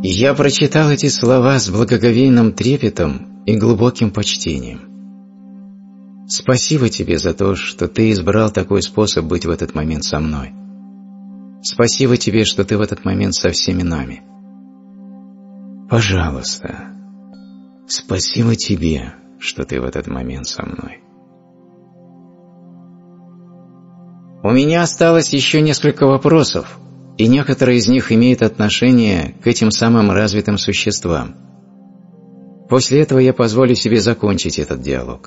Я прочитал эти слова с благоговейным трепетом и глубоким почтением. Спасибо тебе за то, что ты избрал такой способ быть в этот момент со мной. Спасибо тебе, что ты в этот момент со всеми нами. Пожалуйста, спасибо тебе, что ты в этот момент со мной. У меня осталось еще несколько вопросов, и некоторые из них имеют отношение к этим самым развитым существам. После этого я позволю себе закончить этот диалог.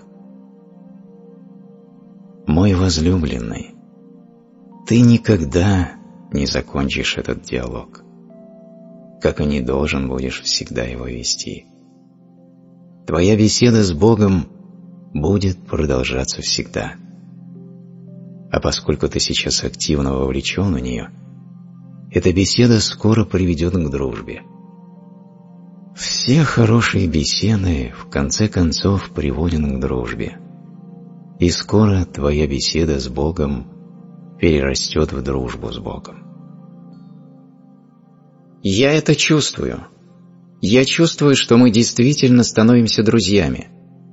Мой возлюбленный, ты никогда не закончишь этот диалог, как и не должен будешь всегда его вести. Твоя беседа с Богом будет продолжаться всегда. А поскольку ты сейчас активно вовлечен в нее, эта беседа скоро приведет к дружбе. Все хорошие беседы в конце концов приводят к дружбе. И скоро твоя беседа с Богом перерастет в дружбу с Богом. Я это чувствую. Я чувствую, что мы действительно становимся друзьями.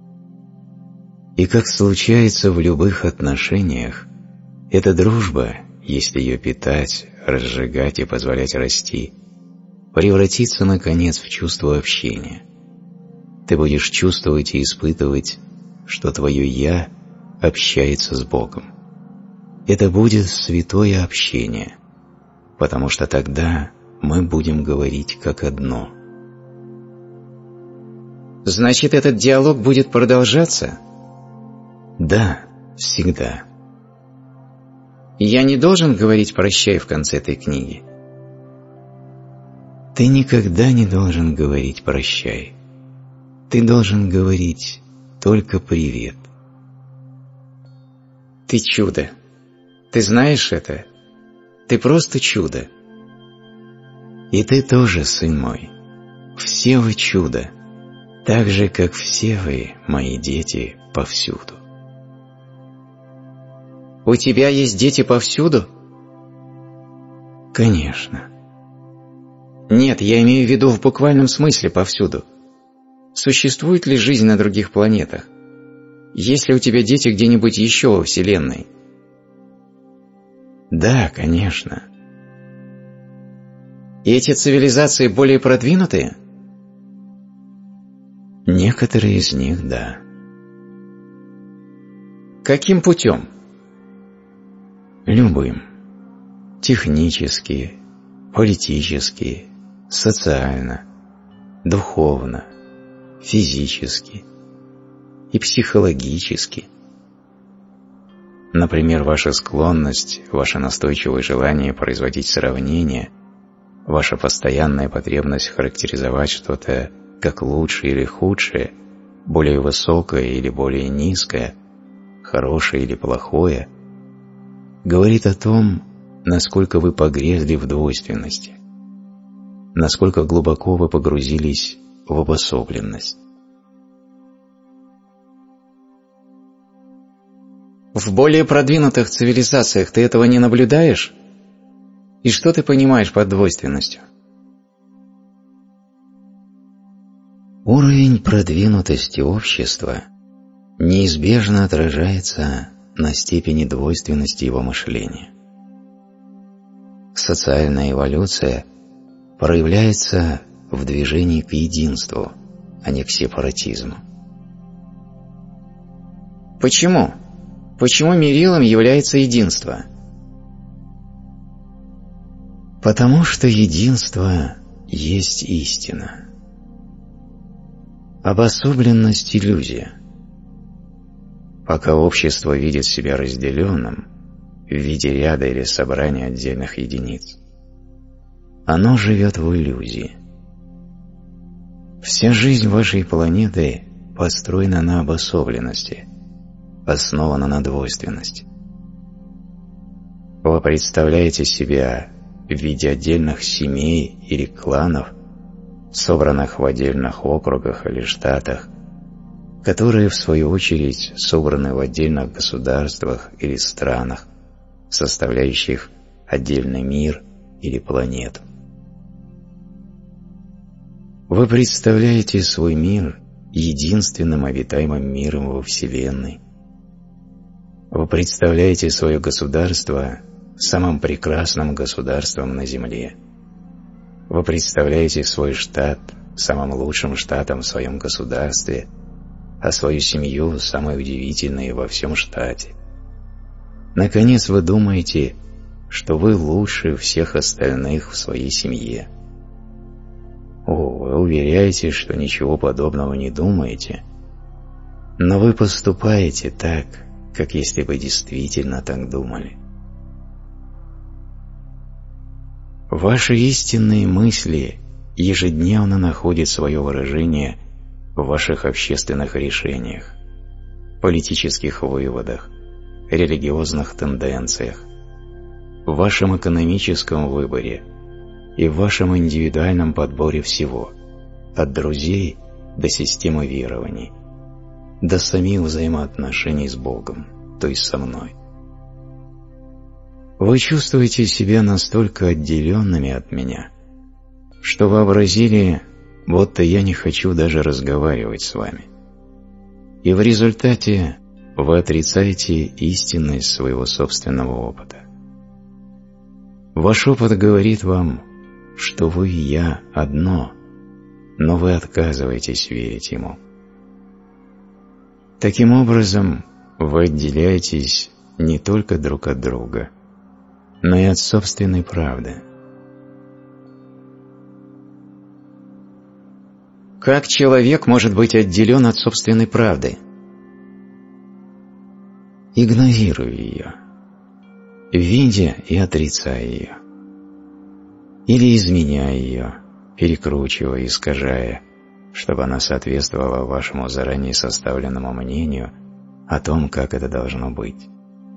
И как случается в любых отношениях, эта дружба, если ее питать, разжигать и позволять расти, превратится, наконец, в чувство общения. Ты будешь чувствовать и испытывать, что твое «я» общается с Богом. Это будет святое общение, потому что тогда мы будем говорить как одно. Значит, этот диалог будет продолжаться? Да, всегда. Я не должен говорить «прощай» в конце этой книги? Ты никогда не должен говорить «прощай». Ты должен говорить только «привет». Ты чудо. Ты знаешь это? Ты просто чудо. И ты тоже, сын мой. Все вы чудо, так же, как все вы, мои дети, повсюду. У тебя есть дети повсюду? Конечно. Нет, я имею в виду в буквальном смысле повсюду. Существует ли жизнь на других планетах? Есть ли у тебя дети где-нибудь еще во Вселенной? Да, конечно. И эти цивилизации более продвинутые? Некоторые из них, да. Каким путем? Любым. Технически, политически, социально, духовно, физически и психологически. Например, ваша склонность, ваше настойчивое желание производить сравнения, ваша постоянная потребность характеризовать что-то как лучшее или худшее, более высокое или более низкое, хорошее или плохое, говорит о том, насколько вы погрязли в двойственности, насколько глубоко вы погрузились в обособленность. В более продвинутых цивилизациях ты этого не наблюдаешь? И что ты понимаешь под двойственностью? Уровень продвинутости общества неизбежно отражается на степени двойственности его мышления. Социальная эволюция проявляется в движении к единству, а не к сепаратизму. Почему? Почему мерилом является единство? Потому что единство есть истина. Обособленность – иллюзия. Пока общество видит себя разделенным в виде ряда или собрания отдельных единиц, оно живет в иллюзии. Вся жизнь вашей планеты построена на обособленности, основана на двойственности. Вы представляете себя в виде отдельных семей или кланов, собранных в отдельных округах или штатах, которые, в свою очередь, собраны в отдельных государствах или странах, составляющих отдельный мир или планету. Вы представляете свой мир единственным обитаемым миром во Вселенной. Вы представляете свое государство самым прекрасным государством на Земле. Вы представляете свой штат самым лучшим штатом в своем государстве, а свою семью самой удивительной во всем штате. Наконец вы думаете, что вы лучше всех остальных в своей семье. Вы уверяете, что ничего подобного не думаете, но вы поступаете так, как если бы действительно так думали. Ваши истинные мысли ежедневно находят свое выражение в ваших общественных решениях, политических выводах, религиозных тенденциях, в вашем экономическом выборе и в вашем индивидуальном подборе всего, от друзей до системы верований, до самих взаимоотношений с Богом, то есть со мной. Вы чувствуете себя настолько отделенными от меня, что вообразили, будто я не хочу даже разговаривать с вами. И в результате вы отрицаете истинность своего собственного опыта. Ваш опыт говорит вам, что вы и я одно, но вы отказываетесь верить ему. Таким образом, вы отделяетесь не только друг от друга, но и от собственной правды. Как человек может быть отделен от собственной правды? Игнорируя ее, видя и отрицая ее, или изменяя ее, перекручивая, искажая, чтобы она соответствовала вашему заранее составленному мнению о том, как это должно быть.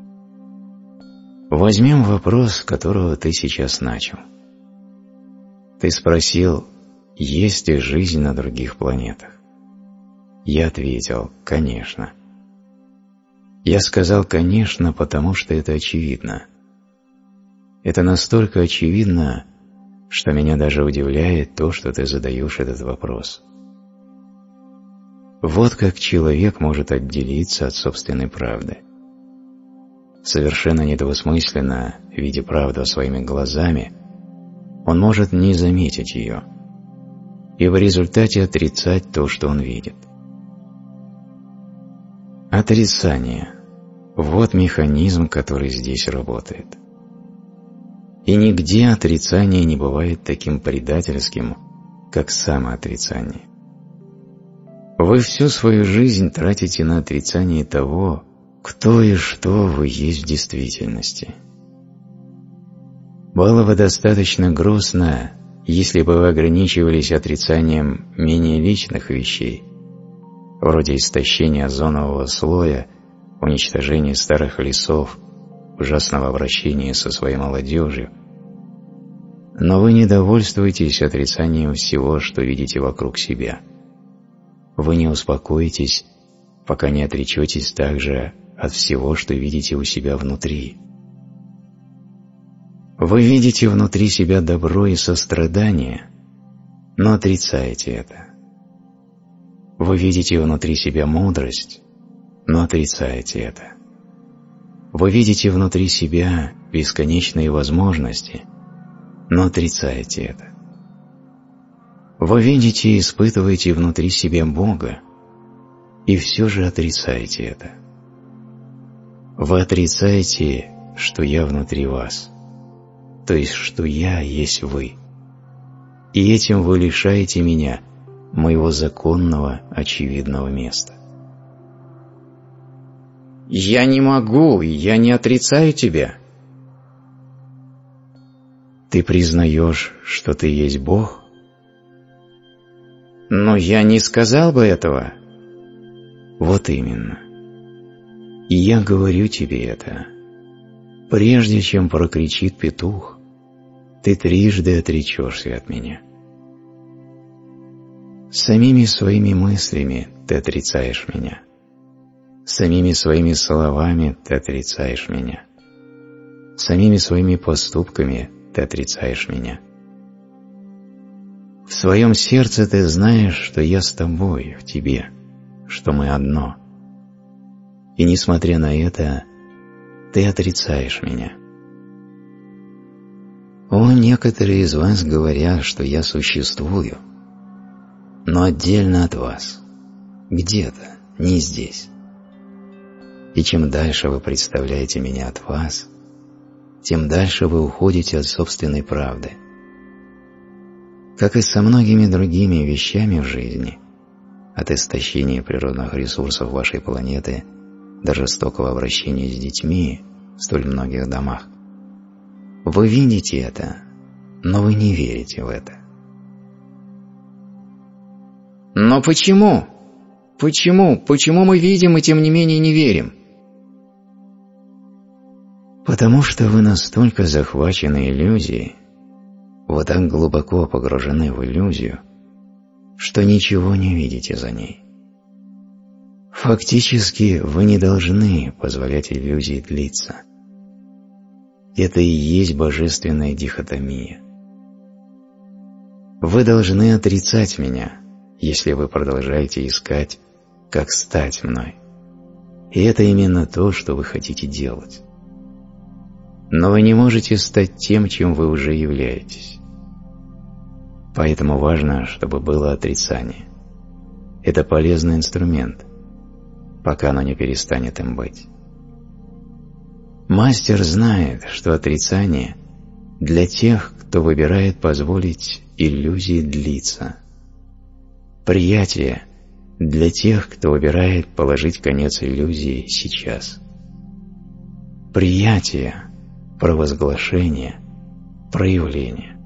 Возьмем вопрос, с которого ты сейчас начал. Ты спросил, есть ли жизнь на других планетах? Я ответил, конечно. Я сказал «конечно», потому что это очевидно. Это настолько очевидно, что меня даже удивляет то, что ты задаешь этот вопрос. Вот как человек может отделиться от собственной правды. Совершенно недвусмысленно, видя правду своими глазами, он может не заметить ее и в результате отрицать то, что он видит. Отрицание – вот механизм, который здесь работает. И нигде отрицание не бывает таким предательским, как самоотрицание. Вы всю свою жизнь тратите на отрицание того, кто и что вы есть в действительности. Было бы достаточно грустно, если бы вы ограничивались отрицанием менее личных вещей, вроде истощения озонового слоя, уничтожения старых лесов, ужасного обращения со своей молодежью, но вы не довольствуетесь отрицанием всего, что видите вокруг себя. Вы не успокоитесь, пока не отречетесь также от всего, что видите у себя внутри. Вы видите внутри себя добро и сострадание, но отрицаете это. Вы видите внутри себя мудрость, но отрицаете это. Вы видите внутри себя бесконечные возможности, но отрицаете это. Вы видите и испытываете внутри себя Бога, и все же отрицаете это. Вы отрицаете, что я внутри вас, то есть, что я есть вы, и этим вы лишаете меня моего законного, очевидного места. Я не могу, я не отрицаю тебя. Ты признаешь, что ты есть Бог? Но я не сказал бы этого. Вот именно. И я говорю тебе это. Прежде чем прокричит петух, ты трижды отречешься от меня. Самими своими мыслями ты отрицаешь меня. Самими своими словами ты отрицаешь меня. Самими своими поступками ты отрицаешь меня. В своем сердце ты знаешь, что я с тобой, в тебе, что мы одно. И несмотря на это, ты отрицаешь меня. О, некоторые из вас говорят, что я существую, но отдельно от вас, где-то, не здесь. И чем дальше вы представляете меня от вас, тем дальше вы уходите от собственной правды. Как и со многими другими вещами в жизни, от истощения природных ресурсов вашей планеты до жестокого обращения с детьми в столь многих домах, вы видите это, но вы не верите в это. Но почему? Почему мы видим и тем не менее не верим? Потому что вы настолько захвачены иллюзией, вы так глубоко погружены в иллюзию, что ничего не видите за ней. Фактически вы не должны позволять иллюзии длиться. Это и есть божественная дихотомия. Вы должны отрицать меня, если вы продолжаете искать, как стать мной. И это именно то, что вы хотите делать. Но вы не можете стать тем, чем вы уже являетесь. Поэтому важно, чтобы было отрицание. Это полезный инструмент, пока оно не перестанет им быть. Мастер знает, что отрицание для тех, кто выбирает позволить иллюзии длиться. Приятие для тех, кто выбирает положить конец иллюзии сейчас. Приятие, провозглашение, проявление.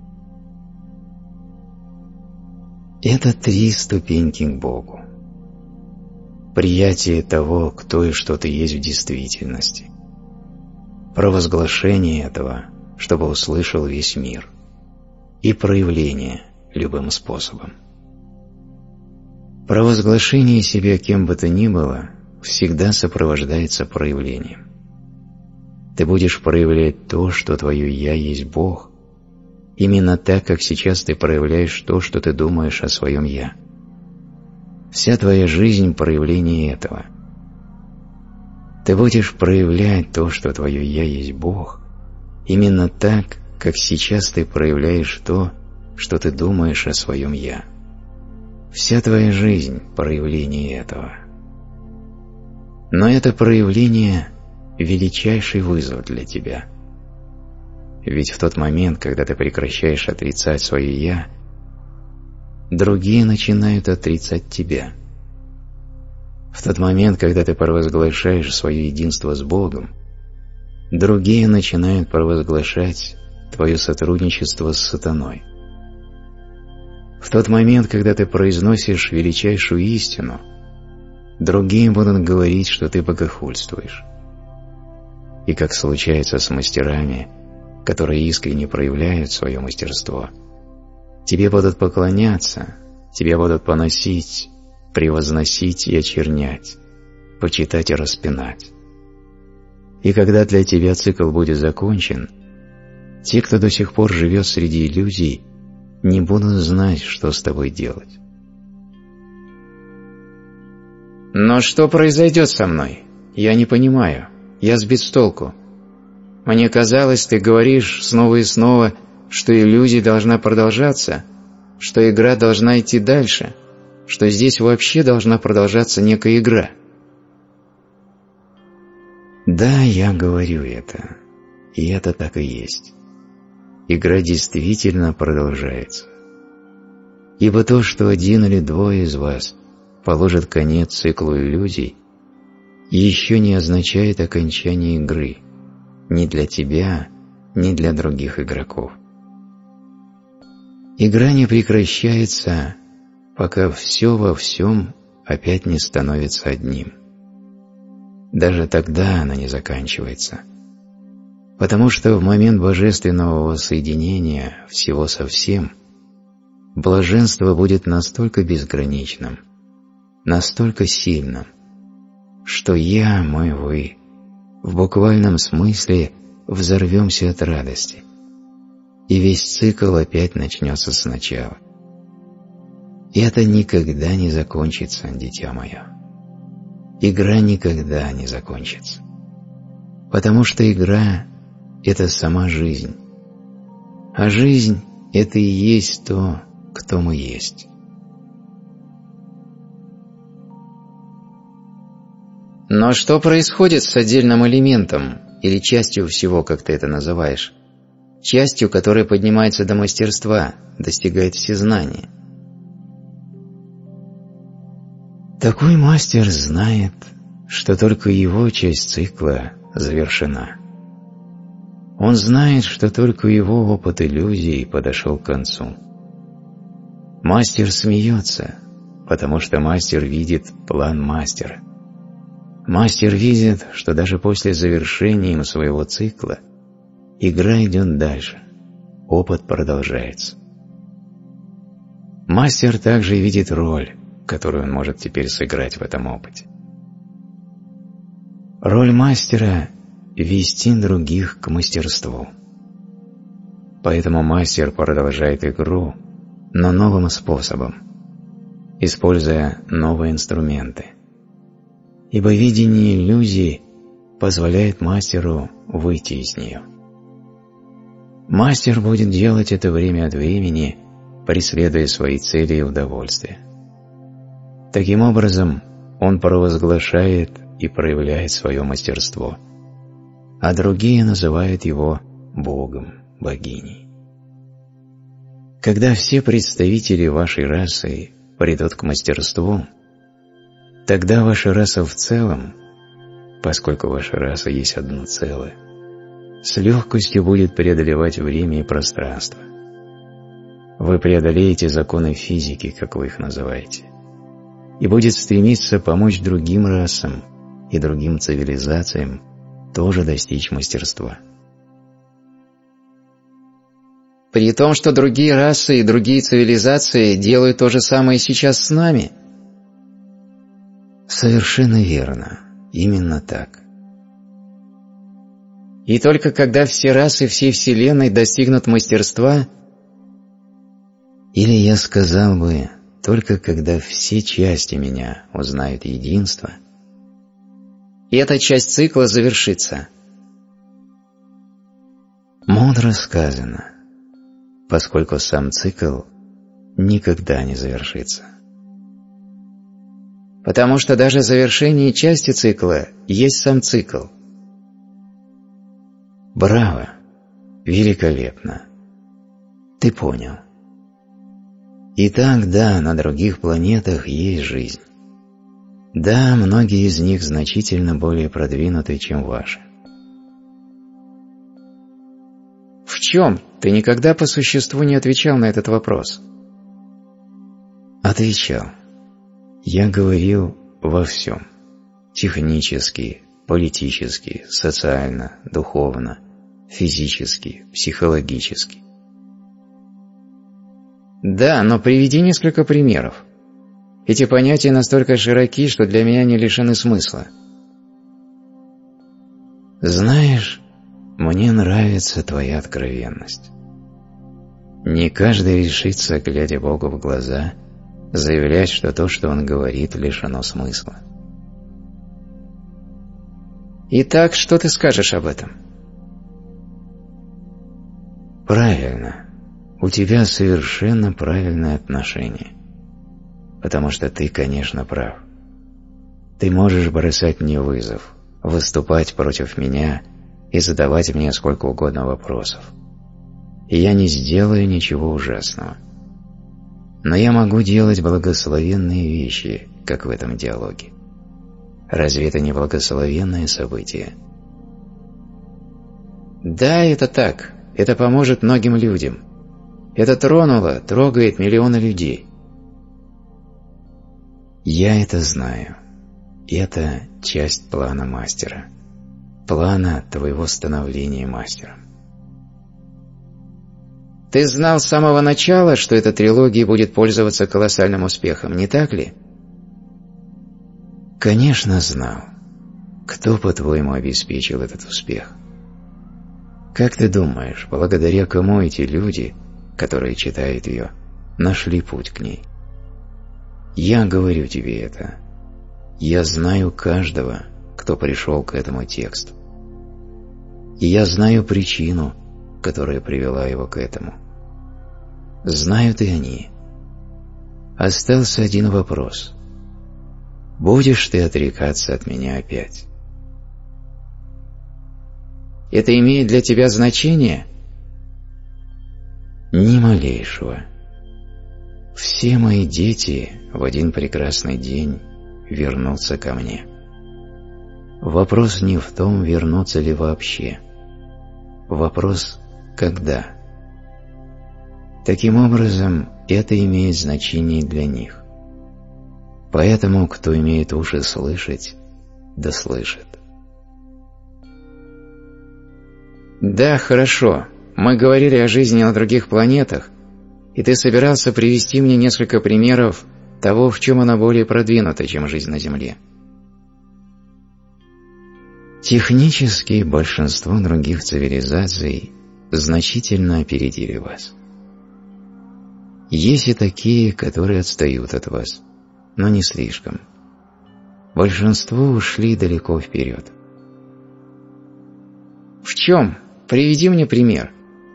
Это 3 ступеньки к Богу. Приятие того, кто и что ты есть в действительности. Провозглашение этого, чтобы услышал весь мир. И проявление любым способом. Провозглашение себя кем бы то ни было всегда сопровождается проявлением. Ты будешь проявлять то, что твое «Я» есть Бог, именно так, как сейчас ты проявляешь то, что ты думаешь о своем «Я». Вся твоя жизнь – проявление этого. Ты будешь проявлять то, что твое «Я» есть Бог, именно так, как сейчас ты проявляешь то, что ты думаешь о своем «Я». Вся твоя жизнь – проявление этого. Но это проявление – величайший вызов для тебя. Ведь в тот момент, когда ты прекращаешь отрицать свое «Я», другие начинают отрицать тебя. В тот момент, когда ты провозглашаешь свое единство с Богом, другие начинают провозглашать твое сотрудничество с сатаной. В тот момент, когда ты произносишь величайшую истину, другие будут говорить, что ты богохульствуешь. И как случается с мастерами, которые искренне проявляют свое мастерство, тебе будут поклоняться, тебя будут поносить, превозносить и очернять, почитать и распинать. И когда для тебя цикл будет закончен, те, кто до сих пор живет среди иллюзий, не будут знать, что с тобой делать. Но что произойдет со мной? Я не понимаю. Я сбит с толку. Мне казалось, ты говоришь снова и снова, что иллюзия должна продолжаться, что игра должна идти дальше, что здесь вообще должна продолжаться некая игра. Да, я говорю это, и это так и есть. Игра действительно продолжается. Ибо то, что один или двое из вас положат конец циклу иллюзий, еще не означает окончание игры ни для тебя, ни для других игроков. Игра не прекращается, пока все во всем опять не становится одним. Даже тогда она не заканчивается, потому что в момент божественного воссоединения всего со всем блаженство будет настолько безграничным, настолько сильным, что я, мы, вы в буквальном смысле взорвемся от радости, и весь цикл опять начнется сначала. И это никогда не закончится, дитя мое. Игра никогда не закончится. Потому что игра – это сама жизнь. А жизнь – это и есть то, кто мы есть. Но что происходит с отдельным элементом или частью всего, как ты это называешь? Частью, которая поднимается до мастерства, достигает всезнания. Такой мастер знает, что только его часть цикла завершена. Он знает, что только его опыт иллюзий подошел к концу. Мастер смеется, потому что мастер видит план мастера. Мастер видит, что даже после завершения им своего цикла игра идет дальше, опыт продолжается. Мастер также видит роль, которую он может теперь сыграть в этом опыте. Роль мастера – вести других к мастерству. Поэтому мастер продолжает игру, но новым способом, используя новые инструменты. Ибо видение иллюзии позволяет мастеру выйти из нее. Мастер будет делать это время от времени, преследуя свои цели и удовольствия. Таким образом, он провозглашает и проявляет свое мастерство, а другие называют его Богом, богиней. Когда все представители вашей расы придут к мастерству, тогда ваша раса в целом, поскольку ваша раса есть одно целое, с легкостью будет преодолевать время и пространство. Вы преодолеете законы физики, как вы их называете, и будет стремиться помочь другим расам и другим цивилизациям тоже достичь мастерства. При том, что другие расы и другие цивилизации делают то же самое сейчас с нами? Совершенно верно. Именно так. И только когда все расы всей Вселенной достигнут мастерства, или я сказал бы, только когда все части меня узнают единство, и эта часть цикла завершится. Мудро сказано, поскольку сам цикл никогда не завершится. Потому что даже завершение части цикла есть сам цикл. Браво! Великолепно! Ты понял. Итак, да, на других планетах есть жизнь. Да, многие из них значительно более продвинуты, чем ваши. В чем? Ты никогда по существу не отвечал на этот вопрос. Отвечал. Я говорил во всем. Технически, политически, социально, духовно, физически, психологически. Да, но приведи несколько примеров. Эти понятия настолько широки, что для меня не лишены смысла. Знаешь, мне нравится твоя откровенность. Не каждый решится, глядя Богу в глаза, заявлять, что то, что он говорит, лишено смысла. Итак, что ты скажешь об этом? Правильно. У тебя совершенно правильное отношение. Потому что ты, конечно, прав. Ты можешь бросать мне вызов, выступать против меня и задавать мне сколько угодно вопросов. И я не сделаю ничего ужасного. Но я могу делать благословенные вещи, как в этом диалоге. Разве это не благословенное событие? Да, это так. Это поможет многим людям. Это трогает миллионы людей. Я это знаю. Это часть плана мастера. Плана твоего становления мастером. Ты знал с самого начала, что эта трилогия будет пользоваться колоссальным успехом, не так ли? Конечно, знал. Кто, по-твоему, обеспечил этот успех? Как ты думаешь, благодаря кому эти люди, которые читают ее, нашли путь к ней? Я говорю тебе это. Я знаю каждого, кто пришел к этому тексту. И я знаю причину, которая привела его к этому. Знают и они. Остался один вопрос. Будешь ты отрекаться от меня опять? Это имеет для тебя значение? Ни малейшего. Все мои дети в один прекрасный день вернутся ко мне. Вопрос не в том, вернутся ли вообще. Вопрос «когда?». Таким образом, это имеет значение для них. Поэтому, кто имеет уши слышать, да слышит. Да, хорошо. Мы говорили о жизни на других планетах, и ты собирался привести мне несколько примеров того, в чем она более продвинута, чем жизнь на Земле. Технически большинство других цивилизаций значительно опередили вас. Есть и такие, которые отстают от вас, но не слишком. Большинство ушли далеко вперед. В чем? Приведи мне пример.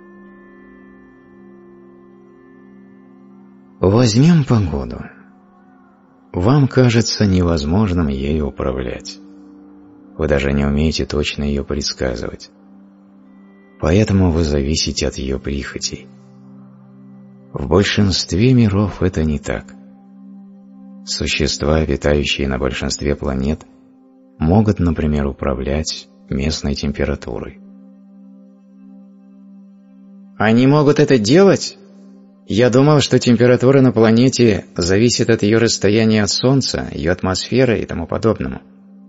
Возьмем погоду. Вам кажется невозможным ею управлять. Вы даже не умеете точно ее предсказывать. Поэтому вы зависите от ее прихотей. В большинстве миров это не так. Существа, обитающие на большинстве планет, могут, например, управлять местной температурой. Они могут это делать? Я думал, что температура на планете зависит от ее расстояния от Солнца, ее атмосферы и тому подобному.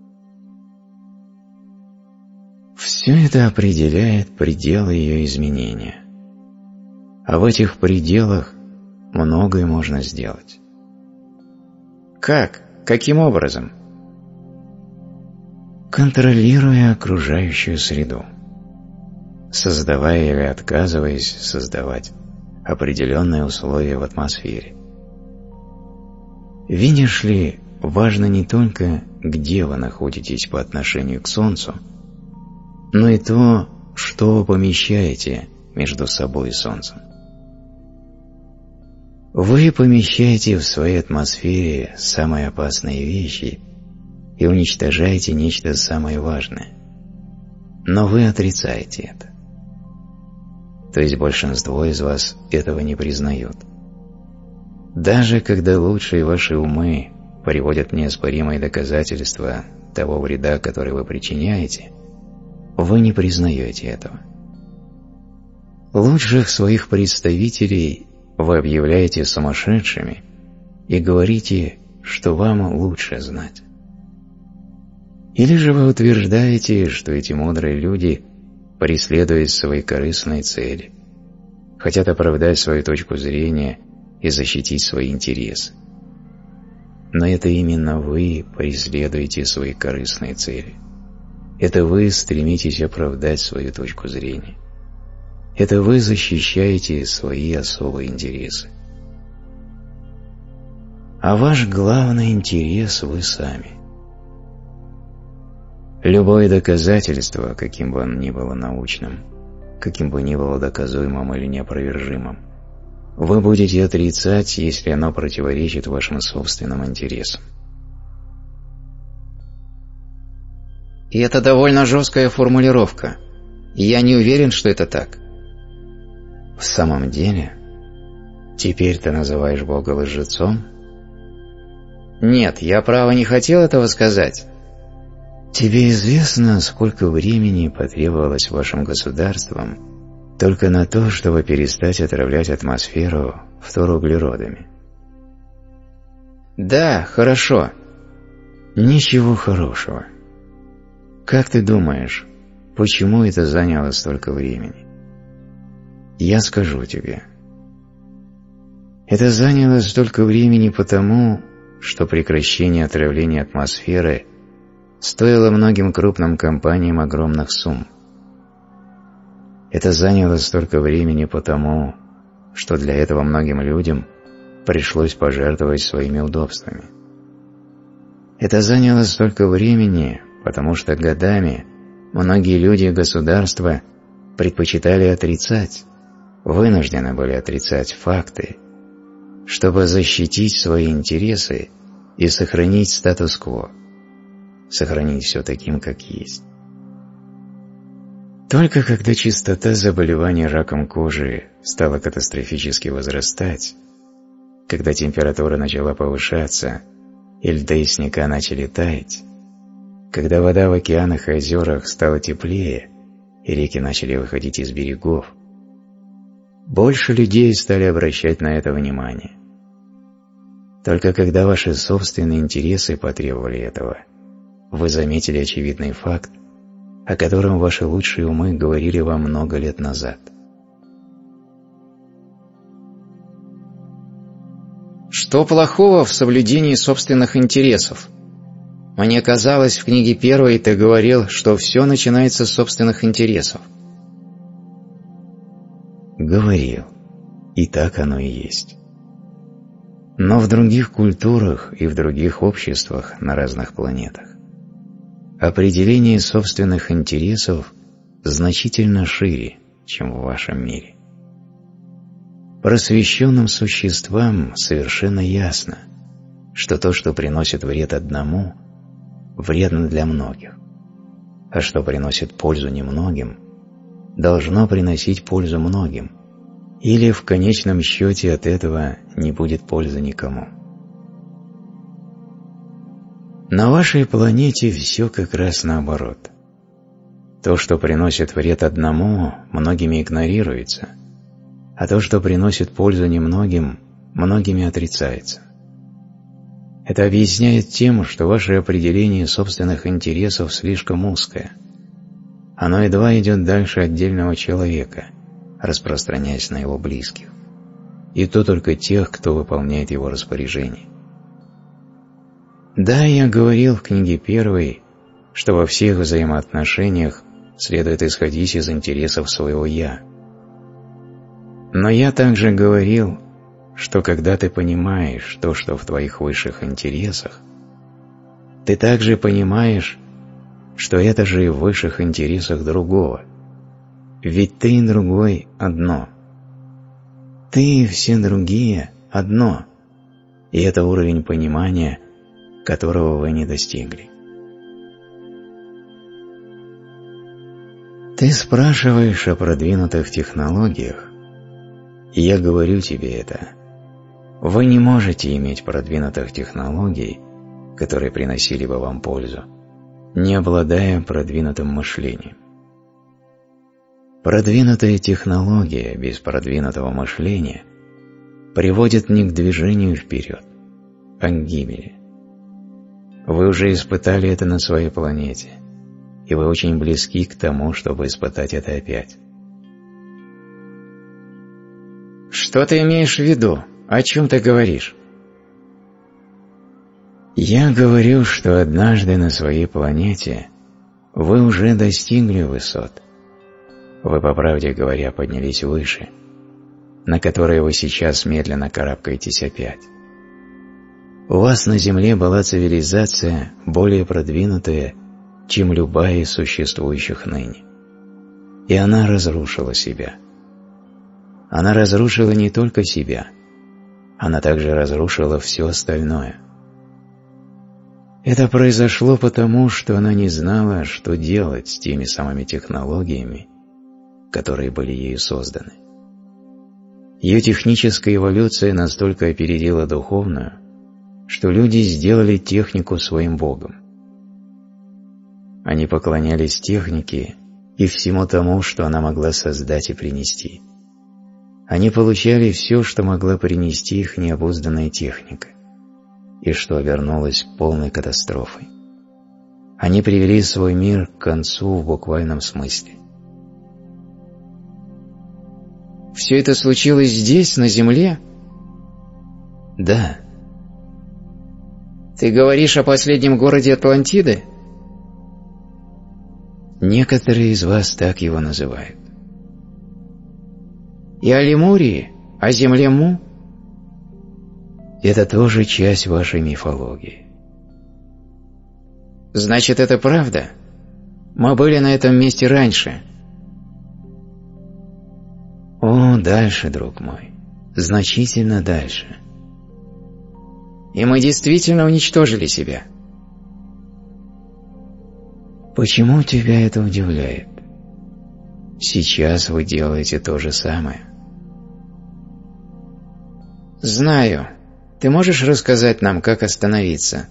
Все это определяет пределы ее изменения. А в этих пределах многое можно сделать. Как? Каким образом? Контролируя окружающую среду. Создавая или отказываясь создавать определенные условия в атмосфере. Видишь ли, важно не только, где вы находитесь по отношению к Солнцу, но и то, что вы помещаете между собой и Солнцем. Вы помещаете в своей атмосфере самые опасные вещи и уничтожаете нечто самое важное. Но вы отрицаете это. То есть большинство из вас этого не признают. Даже когда лучшие ваши умы приводят неоспоримые доказательства того вреда, который вы причиняете, вы не признаете этого. Лучших своих представителей вы объявляете сумасшедшими и говорите, что вам лучше знать. Или же вы утверждаете, что эти мудрые люди, преследуя свои корыстные цели, хотят оправдать свою точку зрения и защитить свои интересы. Но это именно вы преследуете свои корыстные цели. Это вы стремитесь оправдать свою точку зрения. Это вы защищаете свои особые интересы. А ваш главный интерес вы сами. Любое доказательство, каким бы оно ни было научным, каким бы ни было доказуемым или неопровержимым, вы будете отрицать, если оно противоречит вашим собственным интересам. И это довольно жесткая формулировка. И я не уверен, что это так. В самом деле? Теперь ты называешь Бога лжецом? Нет, я, право, не хотел этого сказать. Тебе известно, сколько времени потребовалось вашим государствам только на то, чтобы перестать отравлять атмосферу фторуглеродами? Да, хорошо. Ничего хорошего. Как ты думаешь, почему это заняло столько времени? Я скажу тебе. Это заняло столько времени потому, что прекращение отравления атмосферы стоило многим крупным компаниям огромных сумм. Это заняло столько времени потому, что для этого многим людям пришлось пожертвовать своими удобствами. Это заняло столько времени, потому что годами многие люди и государства предпочитали отрицать, вынуждены были отрицать факты, чтобы защитить свои интересы и сохранить статус-кво, сохранить все таким, как есть. Только когда частота заболеваний раком кожи стала катастрофически возрастать, когда температура начала повышаться и льды и снега начали таять, когда вода в океанах и озерах стала теплее и реки начали выходить из берегов, больше людей стали обращать на это внимание. Только когда ваши собственные интересы потребовали этого, вы заметили очевидный факт, о котором ваши лучшие умы говорили вам много лет назад. Что плохого в соблюдении собственных интересов? Мне казалось, в книге 1 ты говорил, что все начинается с собственных интересов. Говорил, и так оно и есть. Но в других культурах и в других обществах на разных планетах определение собственных интересов значительно шире, чем в вашем мире. Просвещенным существам совершенно ясно, что то, что приносит вред одному, вредно для многих, а что приносит пользу немногим, должно приносить пользу многим, или в конечном счете от этого не будет пользы никому. На вашей планете все как раз наоборот. То, что приносит вред одному, многими игнорируется, а то, что приносит пользу немногим, многими отрицается. Это объясняет тем, что ваше определение собственных интересов слишком узкое. Оно едва идет дальше отдельного человека, распространяясь на его близких, и то только тех, кто выполняет его распоряжение. Да, я говорил в книге 1, что во всех взаимоотношениях следует исходить из интересов своего «я». Но я также говорил, что когда ты понимаешь то, что в твоих высших интересах, ты также понимаешь, что это же и в высших интересах другого, ведь ты и другой одно. Ты и все другие одно, и это уровень понимания, которого вы не достигли. Ты спрашиваешь о продвинутых технологиях, и я говорю тебе это. Вы не можете иметь продвинутых технологий, которые приносили бы вам пользу, не обладая продвинутым мышлением. Продвинутая технология без продвинутого мышления приводит не к движению вперед, а к гибели. Вы уже испытали это на своей планете, и вы очень близки к тому, чтобы испытать это опять. Что ты имеешь в виду? О чем ты говоришь? Я говорю, что однажды на своей планете вы уже достигли высот. Вы, по правде говоря, поднялись выше, на которые вы сейчас медленно карабкаетесь опять. У вас на Земле была цивилизация более продвинутая, чем любая из существующих ныне. И она разрушила себя. Она разрушила не только себя, она также разрушила все остальное. Это произошло потому, что она не знала, что делать с теми самыми технологиями, которые были ею созданы. Ее техническая эволюция настолько опередила духовную, что люди сделали технику своим богом. Они поклонялись технике и всему тому, что она могла создать и принести. Они получали все, что могла принести их необузданная техника, и что обернулось полной катастрофой. Они привели свой мир к концу в буквальном смысле. Все это случилось здесь, на Земле? Да. Ты говоришь о последнем городе Атлантиды? Некоторые из вас так его называют. И о Лемурии, о земле Му? Это тоже часть вашей мифологии. Значит, это правда? Мы были на этом месте раньше. О, дальше, друг мой. Значительно дальше. И мы действительно уничтожили себя. Почему тебя это удивляет? Сейчас вы делаете то же самое. Знаю. Ты можешь рассказать нам, как остановиться?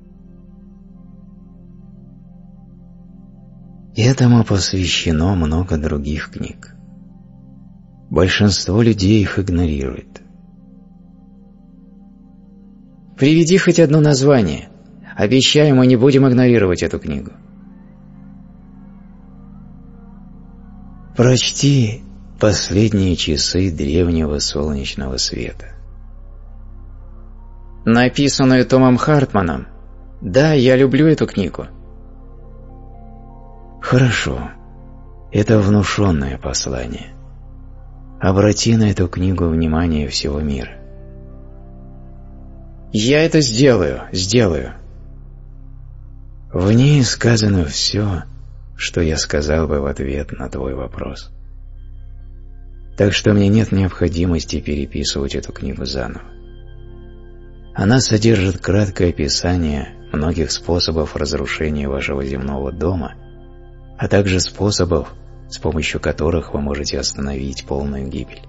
Этому посвящено много других книг. Большинство людей их игнорирует. Приведи хоть одно название. Обещаю, мы не будем игнорировать эту книгу. Прочти «Последние часы древнего солнечного света». Написанную Томом Хартманом. Да, я люблю эту книгу. Хорошо. Это внушенное послание. Обрати на эту книгу внимание всего мира. Я это сделаю. В ней сказано все, что я сказал бы в ответ на твой вопрос. Так что мне нет необходимости переписывать эту книгу заново. Она содержит краткое описание многих способов разрушения вашего земного дома, а также способов, с помощью которых вы можете остановить полную гибель.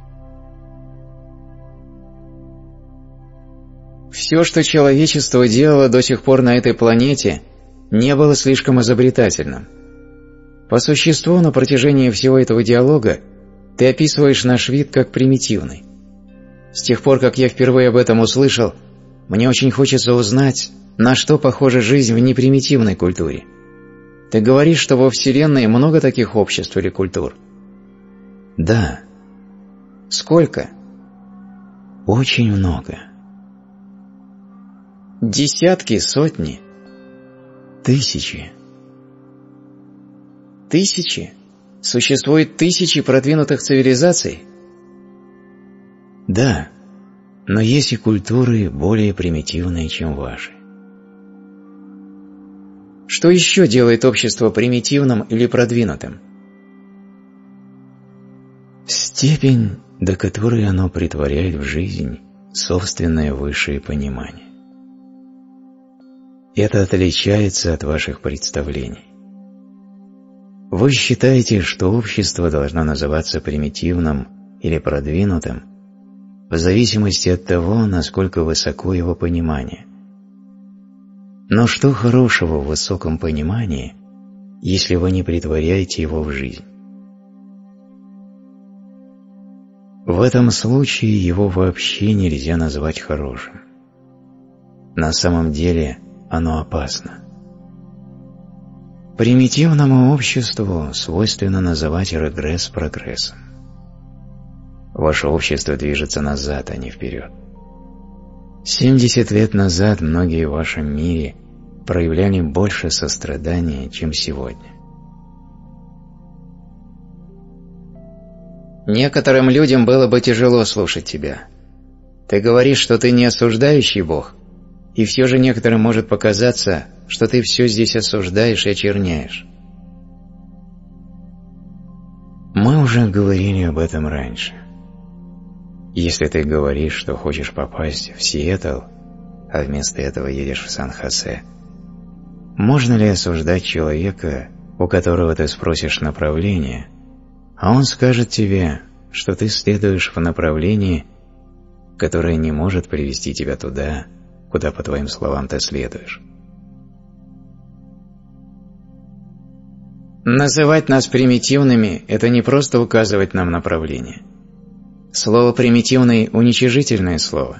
Все, что человечество делало до сих пор на этой планете, не было слишком изобретательным. По существу, на протяжении всего этого диалога ты описываешь наш вид как примитивный. С тех пор, как я впервые об этом услышал, мне очень хочется узнать, на что похожа жизнь в непримитивной культуре. Ты говоришь, что во Вселенной много таких обществ или культур? Да. Сколько? Очень много. Десятки, сотни? Тысячи. Тысячи? Существует тысячи продвинутых цивилизаций? Да, но есть и культуры более примитивные, чем ваши. Что еще делает общество примитивным или продвинутым? Степень, до которой оно претворяет в жизнь собственное высшее понимание. Это отличается от ваших представлений. Вы считаете, что общество должно называться примитивным или продвинутым в зависимости от того, насколько высоко его понимание. Но что хорошего в высоком понимании, если вы не претворяете его в жизнь? В этом случае его вообще нельзя назвать хорошим. На самом деле оно опасно. Примитивному обществу свойственно называть регресс прогрессом. Ваше общество движется назад, а не вперед. 70 лет назад многие в вашем мире проявляли больше сострадания, чем сегодня. Некоторым людям было бы тяжело слушать тебя. Ты говоришь, что ты не осуждающий Бог, и все же некоторым может показаться, что ты все здесь осуждаешь и очерняешь. Мы уже говорили об этом раньше. Если ты говоришь, что хочешь попасть в Сиэтл, а вместо этого едешь в Сан-Хосе, можно ли осуждать человека, у которого ты спросишь направление, а он скажет тебе, что ты следуешь в направлении, которое не может привести тебя туда, куда, по твоим словам, ты следуешь? Называть нас примитивными – это не просто указывать нам направление. Слово «примитивный» – уничижительное слово.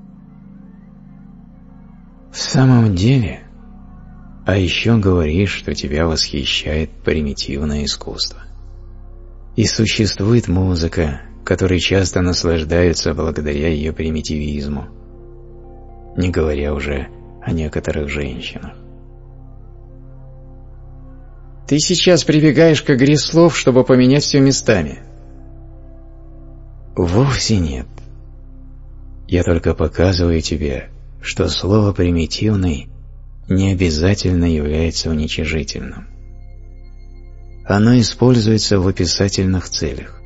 В самом деле, а еще говоришь, что тебя восхищает примитивное искусство. И существует музыка, которой часто наслаждаются благодаря ее примитивизму, не говоря уже о некоторых женщинах. Ты сейчас прибегаешь к игре слов, чтобы поменять все местами. Вовсе нет. Я только показываю тебе, что слово «примитивный» не обязательно является уничижительным. Оно используется в описательных целях.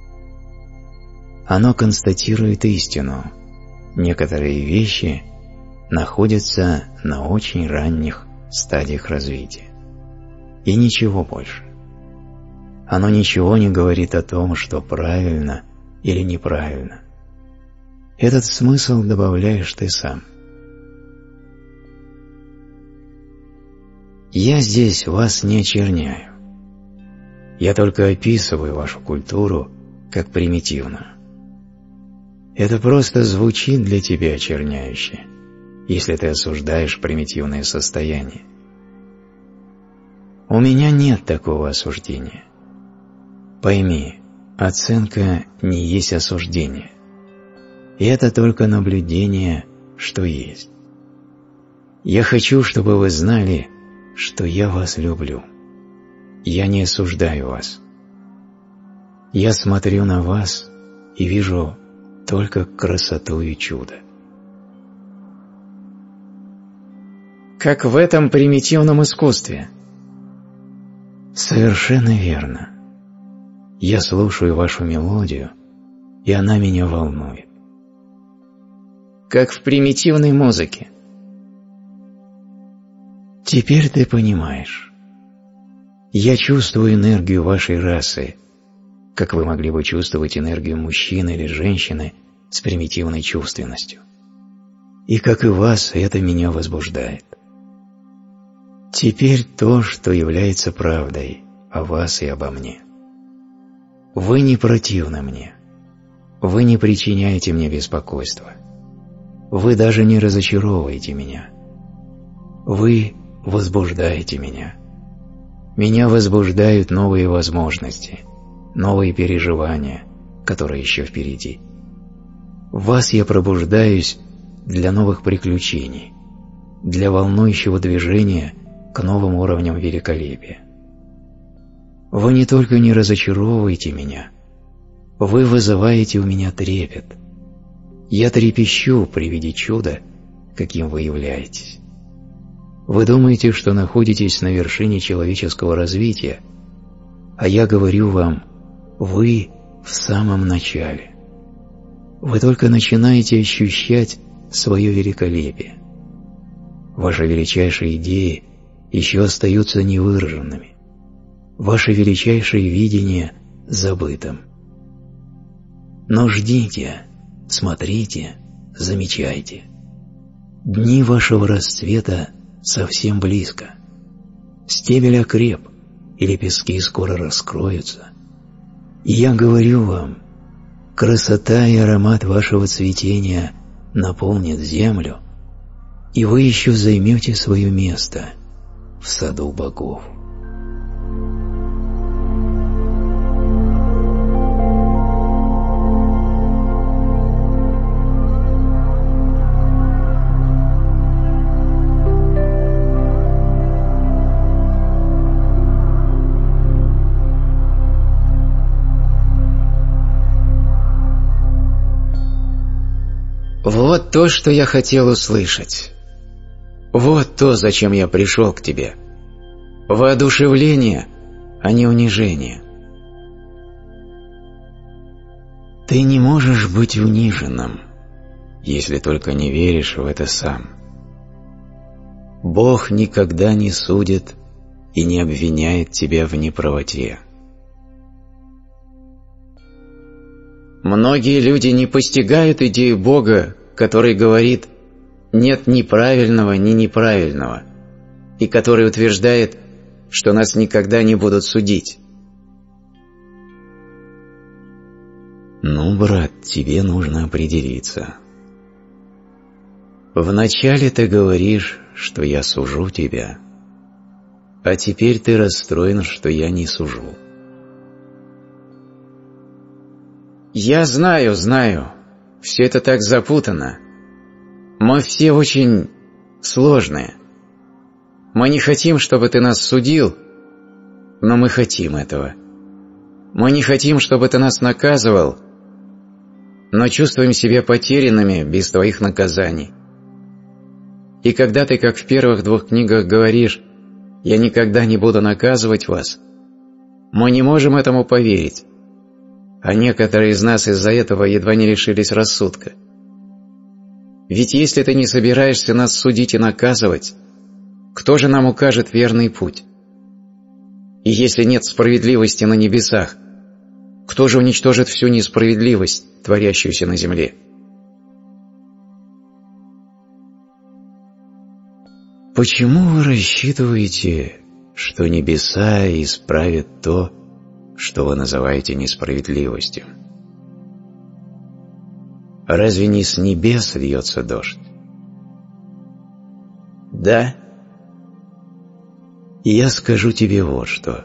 Оно констатирует истину. Некоторые вещи находятся на очень ранних стадиях развития. И ничего больше. Оно ничего не говорит о том, что правильно или неправильно. Этот смысл добавляешь ты сам. Я здесь вас не очерняю. Я только описываю вашу культуру как примитивную. Это просто звучит для тебя очерняюще, если ты осуждаешь примитивное состояние. У меня нет такого осуждения. Пойми, оценка не есть осуждение. И это только наблюдение, что есть. Я хочу, чтобы вы знали, что я вас люблю. Я не осуждаю вас. Я смотрю на вас и вижу только красоту и чудо. Как в этом примитивном искусстве. Совершенно верно. Я слушаю вашу мелодию, и она меня волнует. Как в примитивной музыке. Теперь ты понимаешь. Я чувствую энергию вашей расы, как вы могли бы чувствовать энергию мужчины или женщины с примитивной чувственностью. И как и вас, это меня возбуждает. Теперь то, что является правдой о вас и обо мне. Вы не противны мне. Вы не причиняете мне беспокойства. Вы даже не разочаровываете меня. Вы возбуждаете меня. Меня возбуждают новые возможности, новые переживания, которые еще впереди. В вас я пробуждаюсь для новых приключений, для волнующего движения к новым уровням великолепия. Вы не только не разочаровываете меня, вы вызываете у меня трепет. Я трепещу при виде чуда, каким вы являетесь. Вы думаете, что находитесь на вершине человеческого развития, а я говорю вам, вы в самом начале. Вы только начинаете ощущать свое великолепие. Ваши величайшие идеи еще остаются невыраженными. Ваше величайшее видение забытым. Но ждите, смотрите, замечайте. Дни вашего расцвета совсем близко. Стебель окреп, и лепестки скоро раскроются. И я говорю вам, красота и аромат вашего цветения наполнят землю, и вы еще займете свое место в саду богов. Вот то, что я хотел услышать. Вот то, зачем я пришел к тебе. Воодушевление, а не унижение. Ты не можешь быть униженным, если только не веришь в это сам. Бог никогда не судит и не обвиняет тебя в неправоте. Многие люди не постигают идею Бога, который говорит «нет ни правильного, ни неправильного», и который утверждает, что нас никогда не будут судить. Ну, брат, тебе нужно определиться. Вначале ты говоришь, что я сужу тебя, а теперь ты расстроен, что я не сужу. Я знаю, все это так запутано. Мы все очень сложные. Мы не хотим, чтобы ты нас судил, но мы хотим этого. Мы не хотим, чтобы ты нас наказывал, но чувствуем себя потерянными без твоих наказаний. И когда ты, как в первых 2 книгах, говоришь «Я никогда не буду наказывать вас», мы не можем этому поверить, а некоторые из нас из-за этого едва не лишились рассудка. Ведь если ты не собираешься нас судить и наказывать, кто же нам укажет верный путь? И если нет справедливости на небесах, кто же уничтожит всю несправедливость, творящуюся на земле? Почему вы рассчитываете, что небеса исправят то, что вы называете несправедливостью? Разве не с небес льется дождь? Да. Я скажу тебе вот что.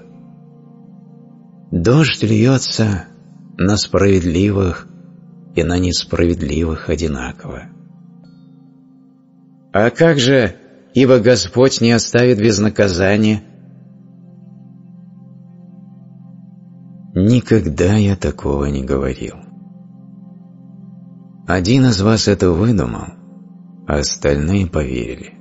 Дождь льется на справедливых и на несправедливых одинаково. А как же, ибо Господь не оставит без наказания? Никогда я такого не говорил. Один из вас это выдумал, а остальные поверили.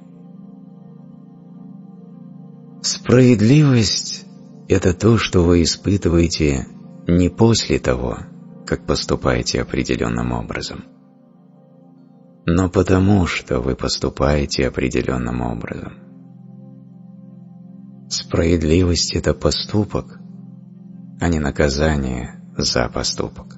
Справедливость – это то, что вы испытываете не после того, как поступаете определенным образом, но потому, что вы поступаете определенным образом. Справедливость – это поступок, а не наказание за поступок.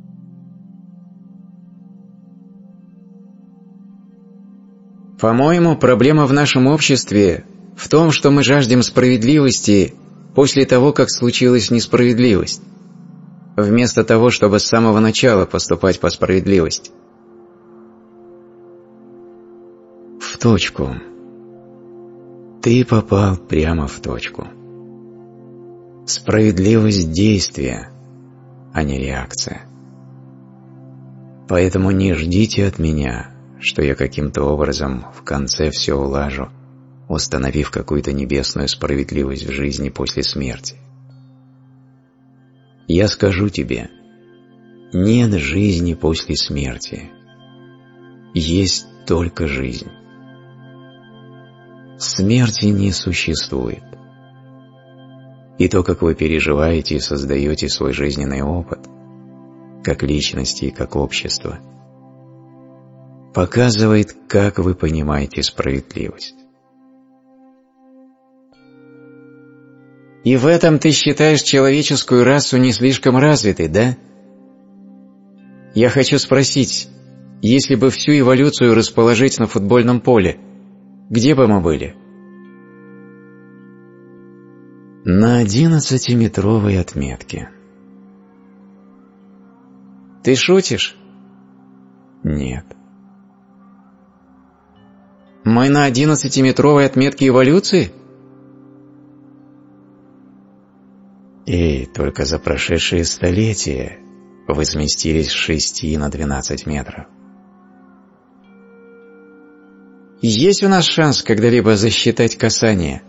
По-моему, проблема в нашем обществе в том, что мы жаждем справедливости после того, как случилась несправедливость, вместо того, чтобы с самого начала поступать по справедливости. В точку. Ты попал прямо в точку. Справедливость – действия, а не реакция. Поэтому не ждите от меня, что я каким-то образом в конце все улажу, установив какую-то небесную справедливость в жизни после смерти. Я скажу тебе, нет жизни после смерти, есть только жизнь. Смерти не существует. И то, как вы переживаете и создаете свой жизненный опыт, как личности и как общество, показывает, как вы понимаете справедливость. И в этом ты считаешь человеческую расу не слишком развитой, да? Я хочу спросить, если бы всю эволюцию расположить на футбольном поле, где бы мы были? На 11-метровой отметке. Ты шутишь? Нет. Мы на 11-метровой отметке эволюции? И только за прошедшие столетия вы сместились с 6 на 12 метров. Есть у нас шанс когда-либо засчитать касание?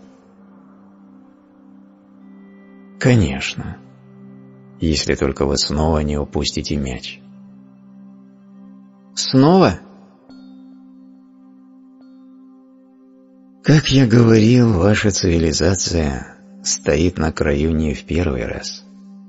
Конечно, если только вы снова не упустите мяч. Снова? Как я говорил, ваша цивилизация стоит на краю не в первый раз.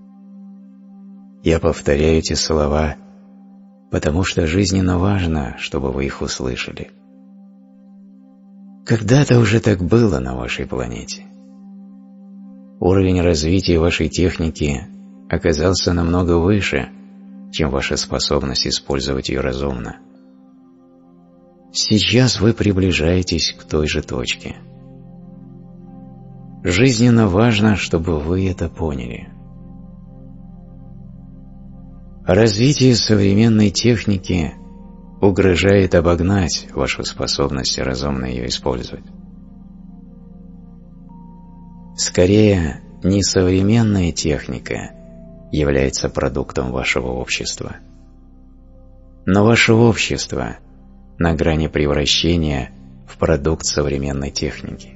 Я повторяю эти слова, потому что жизненно важно, чтобы вы их услышали. Когда-то уже так было на вашей планете. Уровень развития вашей техники оказался намного выше, чем ваша способность использовать ее разумно. Сейчас вы приближаетесь к той же точке. Жизненно важно, чтобы вы это поняли. Развитие современной техники угрожает обогнать вашу способность разумно ее использовать. Скорее, не современная техника является продуктом вашего общества, но ваше общество на грани превращения в продукт современной техники.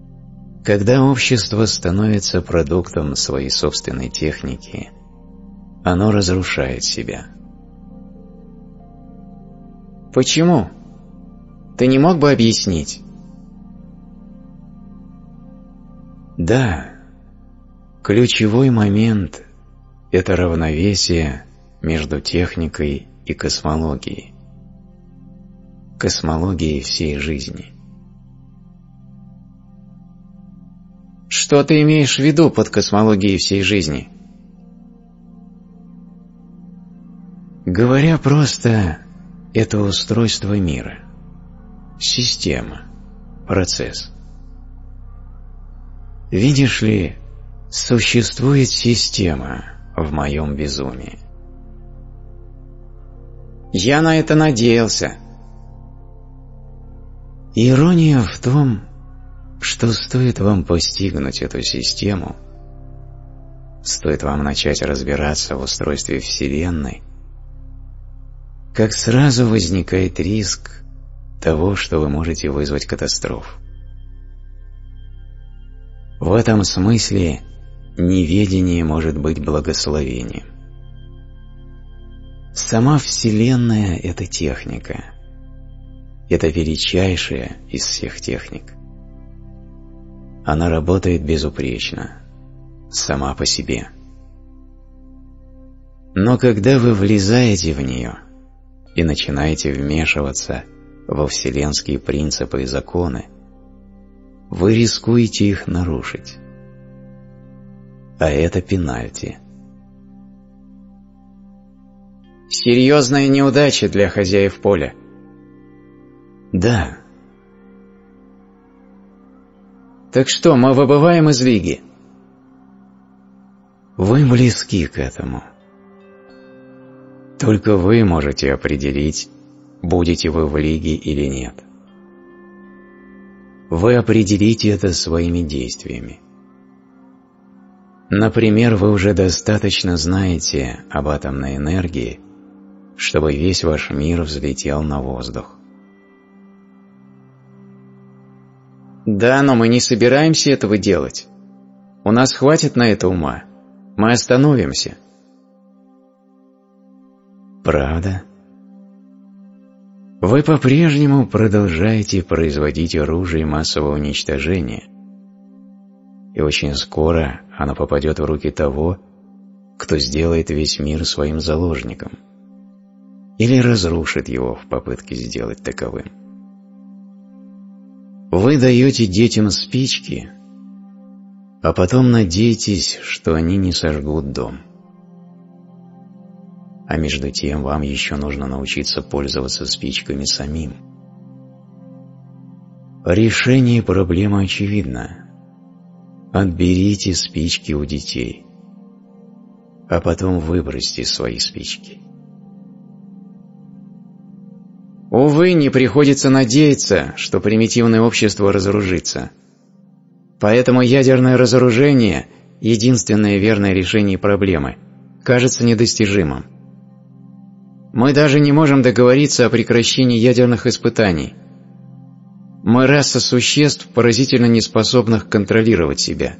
Когда общество становится продуктом своей собственной техники, оно разрушает себя. Почему? Ты не мог бы объяснить? Да, ключевой момент – это равновесие между техникой и космологией. Космологией всей жизни. Что ты имеешь в виду под космологией всей жизни? Говоря просто, это устройство мира, система, процесс. Видишь ли, существует система в моем безумии. Я на это надеялся. Ирония в том, что стоит вам постигнуть эту систему, стоит вам начать разбираться в устройстве Вселенной, как сразу возникает риск того, что вы можете вызвать катастрофу. В этом смысле неведение может быть благословением. Сама Вселенная – это техника. Это величайшая из всех техник. Она работает безупречно, сама по себе. Но когда вы влезаете в нее и начинаете вмешиваться во вселенские принципы и законы, вы рискуете их нарушить. А это пенальти. Серьезная неудача для хозяев поля. Да. Так что, мы выбываем из лиги? Вы близки к этому. Только вы можете определить, будете вы в лиге или нет. Вы определите это своими действиями. Например, вы уже достаточно знаете об атомной энергии, чтобы весь ваш мир взлетел на воздух. Да, но мы не собираемся этого делать. У нас хватит на это ума. Мы остановимся. Правда? Вы по-прежнему продолжаете производить оружие массового уничтожения, и очень скоро оно попадет в руки того, кто сделает весь мир своим заложником, или разрушит его в попытке сделать таковым. Вы даете детям спички, а потом надеетесь, что они не сожгут дом. А между тем вам еще нужно научиться пользоваться спичками самим. Решение проблемы очевидно. Отберите спички у детей, а потом выбросьте свои спички. Увы, не приходится надеяться, что примитивное общество разоружится. Поэтому ядерное разоружение, единственное верное решение проблемы, кажется недостижимым. Мы даже не можем договориться о прекращении ядерных испытаний. Мы раса существ, поразительно неспособных контролировать себя.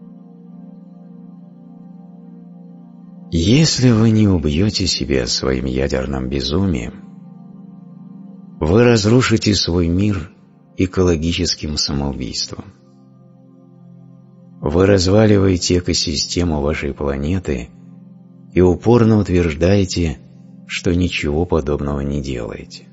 Если вы не убьете себя своим ядерным безумием, вы разрушите свой мир экологическим самоубийством. Вы разваливаете экосистему вашей планеты и упорно утверждаете, что ничего подобного не делаете.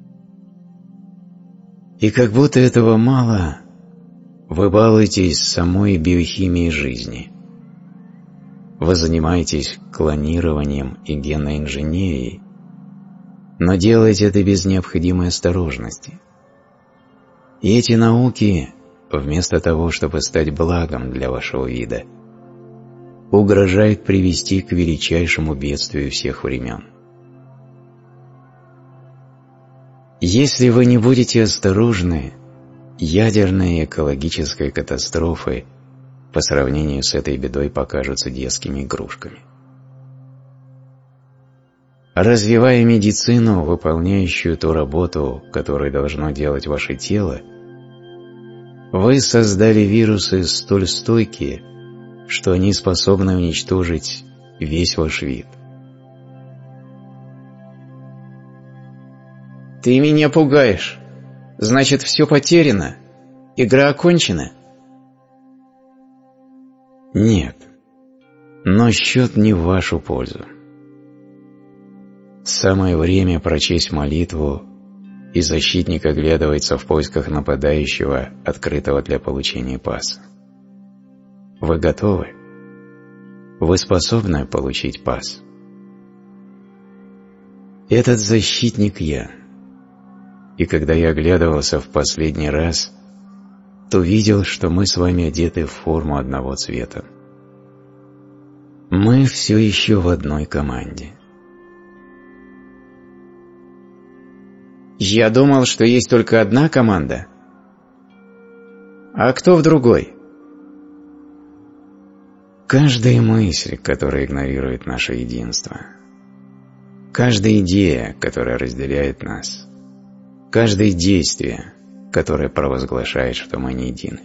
И как будто этого мало, вы балуетесь самой биохимией жизни. Вы занимаетесь клонированием и генной инженерией, но делаете это без необходимой осторожности. И эти науки, вместо того, чтобы стать благом для вашего вида, угрожают привести к величайшему бедствию всех времен. Если вы не будете осторожны, ядерные и экологические катастрофы по сравнению с этой бедой покажутся детскими игрушками. Развивая медицину, выполняющую ту работу, которую должно делать ваше тело, вы создали вирусы столь стойкие, что они способны уничтожить весь ваш вид. Ты меня пугаешь. Значит, все потеряно? Игра окончена? Нет, но счет не в вашу пользу. Самое время прочесть молитву, и защитник оглядывается в поисках нападающего, открытого для получения паса. Вы готовы? Вы способны получить пас? Этот защитник я. И когда я оглядывался в последний раз, то видел, что мы с вами одеты в форму одного цвета. Мы все еще в одной команде. Я думал, что есть только одна команда. А кто в другой? Каждая мысль, которая игнорирует наше единство. Каждая идея, которая разделяет нас. Каждое действие, которое провозглашает, что мы не едины.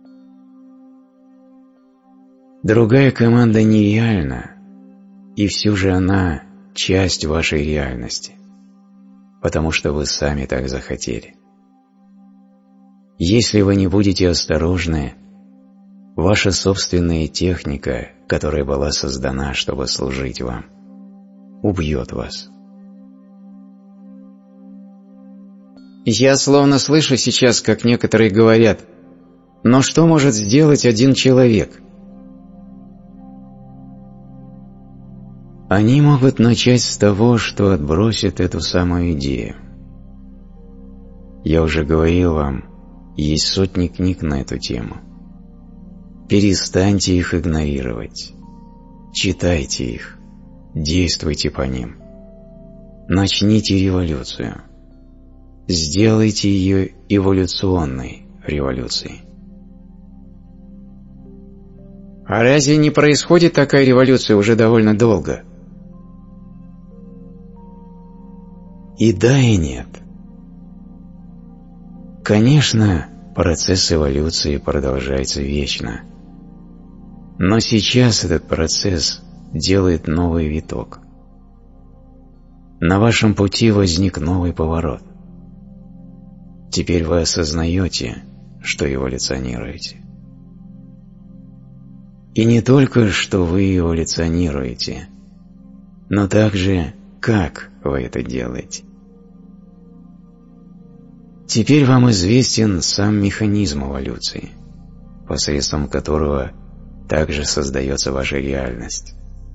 Другая команда нереальна, и все же она – часть вашей реальности, потому что вы сами так захотели. Если вы не будете осторожны, ваша собственная техника, которая была создана, чтобы служить вам, убьет вас. Я словно слышу сейчас, как некоторые говорят: «Но что может сделать один человек?» Они могут начать с того, что отбросят эту самую идею. Я уже говорил вам, есть сотни книг на эту тему. Перестаньте их игнорировать. Читайте их. Действуйте по ним. Начните революцию. Сделайте ее эволюционной революцией. А разве не происходит такая революция уже довольно долго? И да, и нет. Конечно, процесс эволюции продолжается вечно. Но сейчас этот процесс делает новый виток. На вашем пути возник новый поворот. Теперь вы осознаете, что эволюционируете. И не только, что вы эволюционируете, но также, как вы это делаете. Теперь вам известен сам механизм эволюции, посредством которого также создается ваша реальность.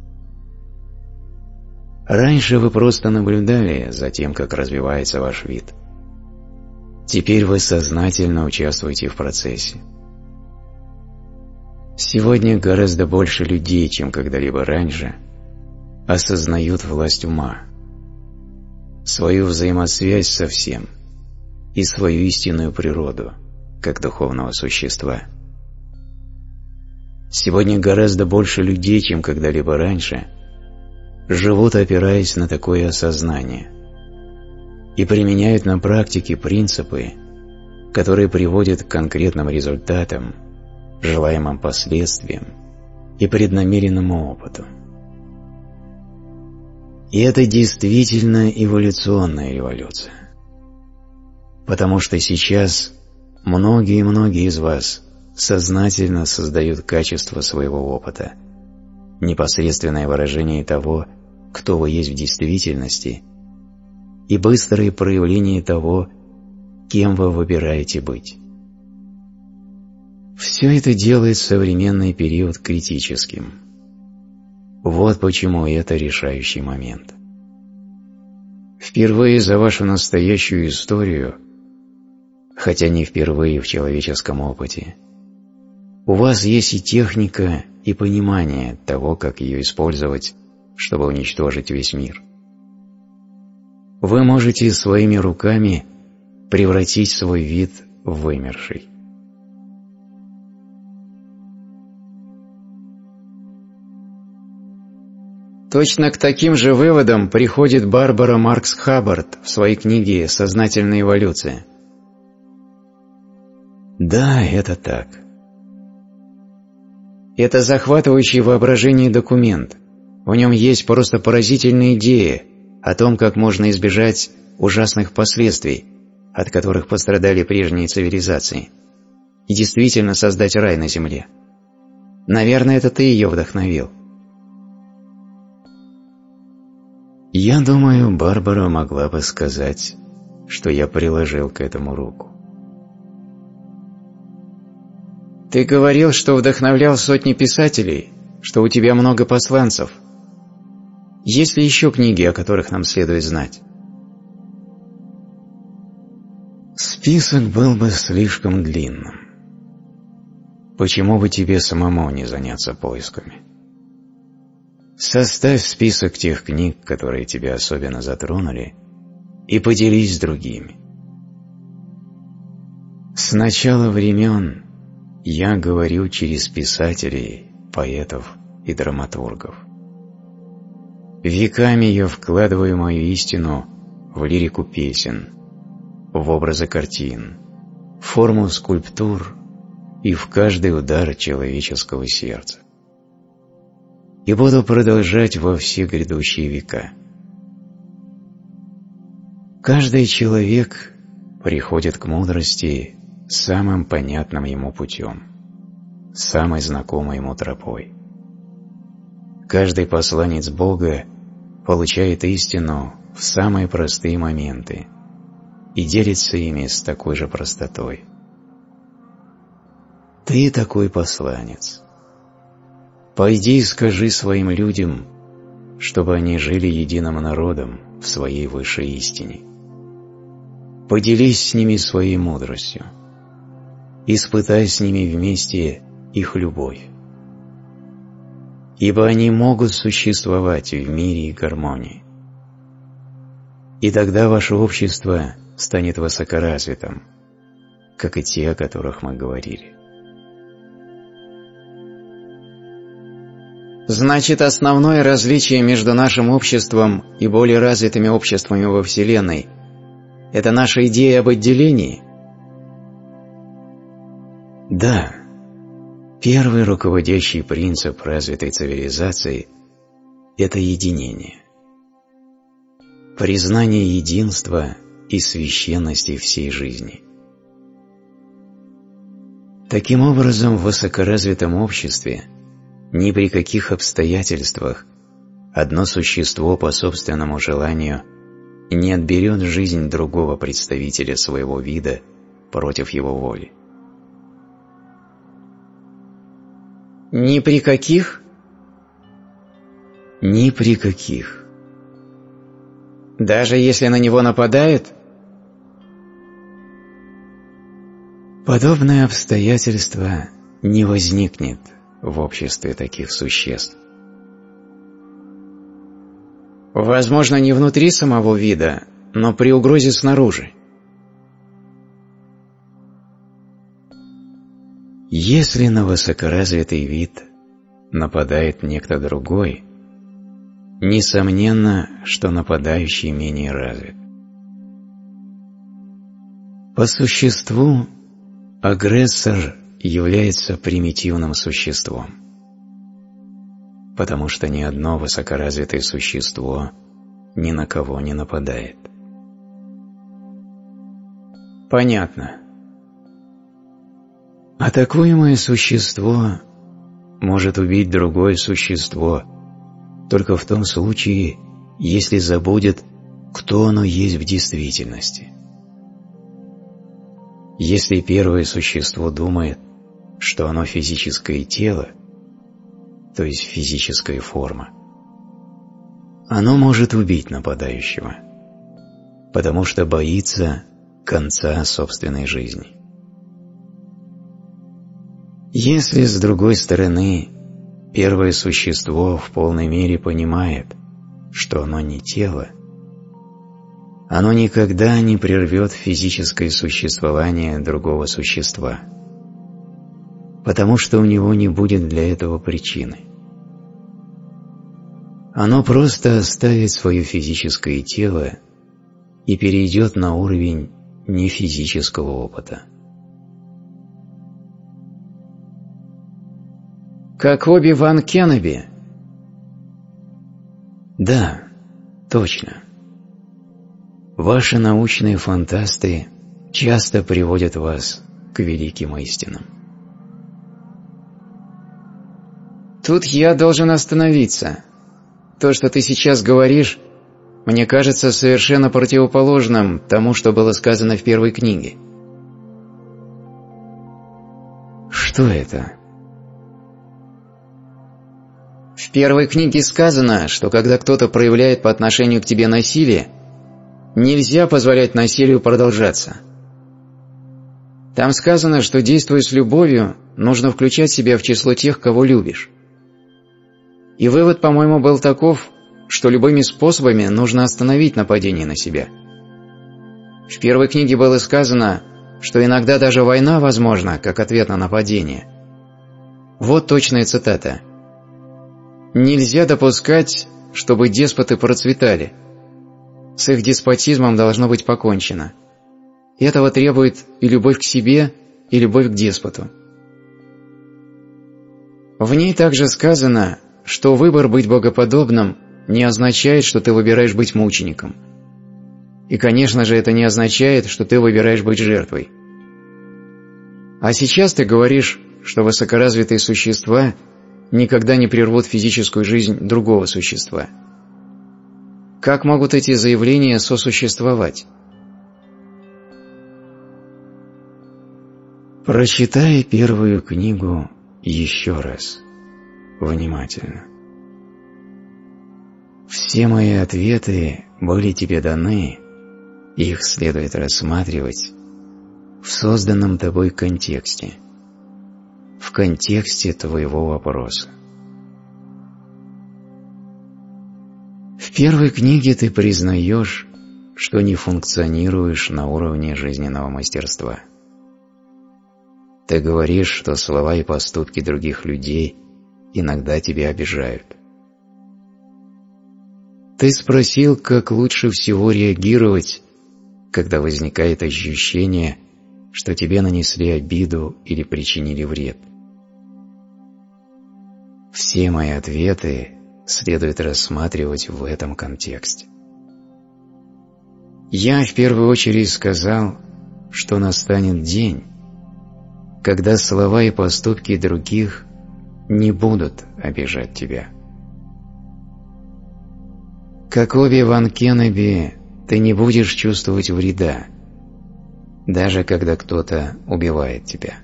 Раньше вы просто наблюдали за тем, как развивается ваш вид. Теперь вы сознательно участвуете в процессе. Сегодня гораздо больше людей, чем когда-либо раньше, осознают власть ума, свою взаимосвязь со всем и свою истинную природу, как духовного существа. Сегодня гораздо больше людей, чем когда-либо раньше, живут, опираясь на такое осознание, и применяют на практике принципы, которые приводят к конкретным результатам, желаемым последствиям и преднамеренному опыту. И это действительно эволюционная революция. Потому что сейчас многие из вас сознательно создают качество своего опыта, непосредственное выражение того, кто вы есть в действительности, и быстрое проявление того, кем вы выбираете быть. Все это делает современный период критическим. Вот почему это решающий момент. Впервые за вашу настоящую историю, хотя не впервые в человеческом опыте, у вас есть и техника, и понимание того, как ее использовать, чтобы уничтожить весь мир. Вы можете своими руками превратить свой вид в вымерший. Точно к таким же выводам приходит Барбара Маркс Хаббард в своей книге «Сознательная эволюция». Да, это так. Это захватывающий воображение документ. В нем есть просто поразительная идея о том, как можно избежать ужасных последствий, от которых пострадали прежние цивилизации, и действительно создать рай на земле. Наверное, это ты ее вдохновил. Я думаю, Барбара могла бы сказать, что я приложил к этому руку. Ты говорил, что вдохновлял сотни писателей, что у тебя много посланцев. Есть ли еще книги, о которых нам следует знать? Список был бы слишком длинным. Почему бы тебе самому не заняться поисками? Составь список тех книг, которые тебя особенно затронули, и поделись с другими. С начала времен я говорю через писателей, поэтов и драматургов. Веками я вкладываю мою истину в лирику песен, в образы картин, в форму скульптур и в каждый удар человеческого сердца. И буду продолжать во все грядущие века. Каждый человек приходит к мудрости самым понятным ему путем, самой знакомой ему тропой. Каждый посланец Бога получает истину в самые простые моменты и делится ими с такой же простотой. Ты такой посланец. Пойди и скажи своим людям, чтобы они жили единым народом в своей высшей истине. Поделись с ними своей мудростью. Испытай с ними вместе их любовь. Ибо они могут существовать в мире и гармонии. И тогда ваше общество станет высокоразвитым, как и те, о которых мы говорили. Значит, основное различие между нашим обществом и более развитыми обществами во Вселенной – это наша идея об отделении? Да. Первый руководящий принцип развитой цивилизации – это единение. Признание единства и священности всей жизни. Таким образом, в высокоразвитом обществе ни при каких обстоятельствах одно существо по собственному желанию не отберет жизнь другого представителя своего вида против его воли. Ни при каких? Ни при каких. Даже если на него нападают? Подобное обстоятельство не возникнет в обществе таких существ. Возможно, не внутри самого вида, но при угрозе снаружи. Если на высокоразвитый вид нападает некто другой, несомненно, что нападающий менее развит. По существу, агрессор является примитивным существом, потому что ни одно высокоразвитое существо ни на кого не нападает. Понятно. Атакуемое существо может убить другое существо только в том случае, если забудет, кто оно есть в действительности. Если первое существо думает, что оно физическое тело, то есть физическая форма, оно может убить нападающего, потому что боится конца собственной жизни. Если, с другой стороны, первое существо в полной мере понимает, что оно не тело, оно никогда не прервет физическое существование другого существа, потому что у него не будет для этого причины. Оно просто оставит свое физическое тело и перейдет на уровень нефизического опыта. Как Оби-Ван Кеноби? Да, точно. Ваши научные фантасты часто приводят вас к великим истинам. Тут я должен остановиться. То, что ты сейчас говоришь, мне кажется совершенно противоположным тому, что было сказано в первой книге. Что это? В первой книге сказано, что когда кто-то проявляет по отношению к тебе насилие, нельзя позволять насилию продолжаться. Там сказано, что, действуя с любовью, нужно включать себя в число тех, кого любишь. И вывод, по-моему, был таков, что любыми способами нужно остановить нападение на себя. В первой книге было сказано, что иногда даже война возможна, как ответ на нападение. Вот точная цитата. «Нельзя допускать, чтобы деспоты процветали. С их деспотизмом должно быть покончено. Этого требует и любовь к себе, и любовь к деспоту». В ней также сказано, что выбор быть богоподобным не означает, что ты выбираешь быть мучеником. И, конечно же, это не означает, что ты выбираешь быть жертвой. А сейчас ты говоришь, что высокоразвитые существа никогда не прервут физическую жизнь другого существа. Как могут эти заявления сосуществовать? Прочитай первую книгу еще раз, внимательно. Все мои ответы были тебе даны, их следует рассматривать в созданном тобой контексте, в контексте твоего вопроса. В первой книге ты признаешь, что не функционируешь на уровне жизненного мастерства. Ты говоришь, что слова и поступки других людей иногда тебя обижают. Ты спросил, как лучше всего реагировать, когда возникает ощущение, что тебе нанесли обиду или причинили вред. Все мои ответы следует рассматривать в этом контексте. Я в первую очередь сказал, что настанет день, когда слова и поступки других не будут обижать тебя. Как Оби-Ван Кеннеби, ты не будешь чувствовать вреда, даже когда кто-то убивает тебя.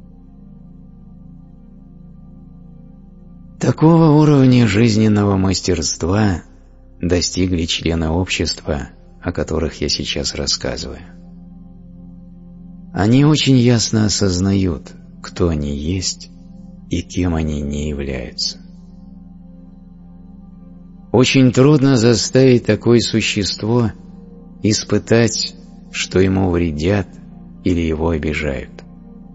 Такого уровня жизненного мастерства достигли члены общества, о которых я сейчас рассказываю. Они очень ясно осознают, кто они есть и кем они не являются. Очень трудно заставить такое существо испытать, что ему вредят или его обижают.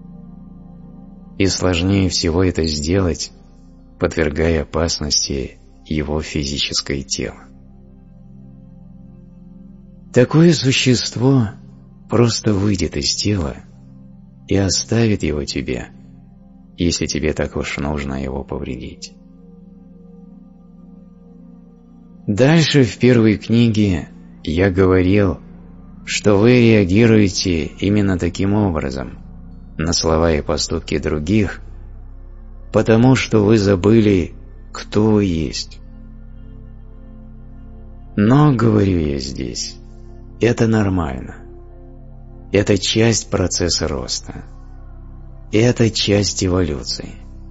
И сложнее всего это сделать, подвергая опасности его физическое тело. Такое существо просто выйдет из тела и оставит его тебе, если тебе так уж нужно его повредить. Дальше в первой книге я говорил, что вы реагируете именно таким образом на слова и поступки других, потому что вы забыли, кто вы есть. Но, говорю я здесь, это нормально. Это часть процесса роста. Это часть эволюции.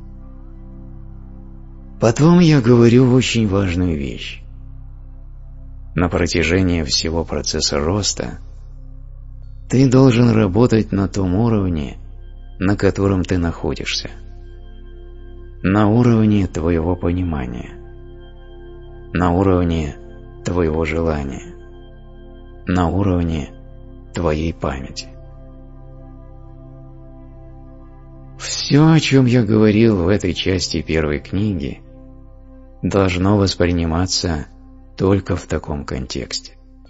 Потом я говорю очень важную вещь. На протяжении всего процесса роста ты должен работать на том уровне, на котором ты находишься. На уровне твоего понимания. На уровне твоего желания. На уровне твоей памяти. Все, о чем я говорил в этой части первой книги, должно восприниматься только в таком контексте.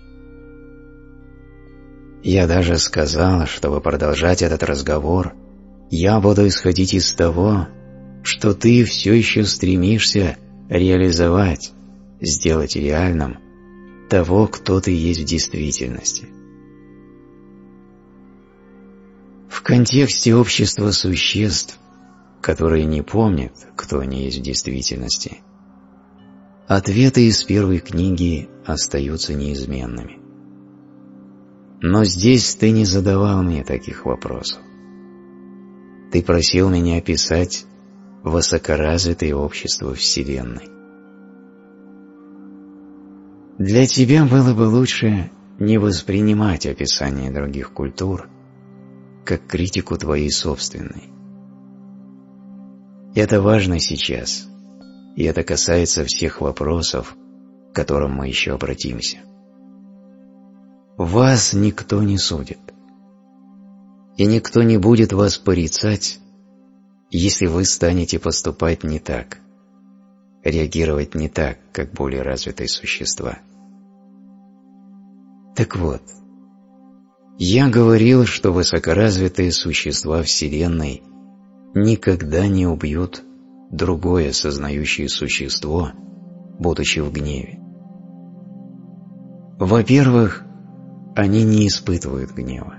Я даже сказал, чтобы продолжать этот разговор, я буду исходить из того, что ты все еще стремишься реализовать, сделать реальным того, кто ты есть в действительности. В контексте общества существ, которые не помнят, кто они есть в действительности, ответы из первой книги остаются неизменными. Но здесь ты не задавал мне таких вопросов. Ты просил меня описать высокоразвитое общество Вселенной. Для тебя было бы лучше не воспринимать описание других культур как критику твоей собственной. Это важно сейчас, и это касается всех вопросов, к которым мы еще обратимся. Вас никто не судит, и никто не будет вас порицать, если вы станете поступать не так, реагировать не так, как более развитые существа. Так вот, я говорил, что высокоразвитые существа Вселенной никогда не убьют другое сознающее существо, будучи в гневе. Во-первых, они не испытывают гнева.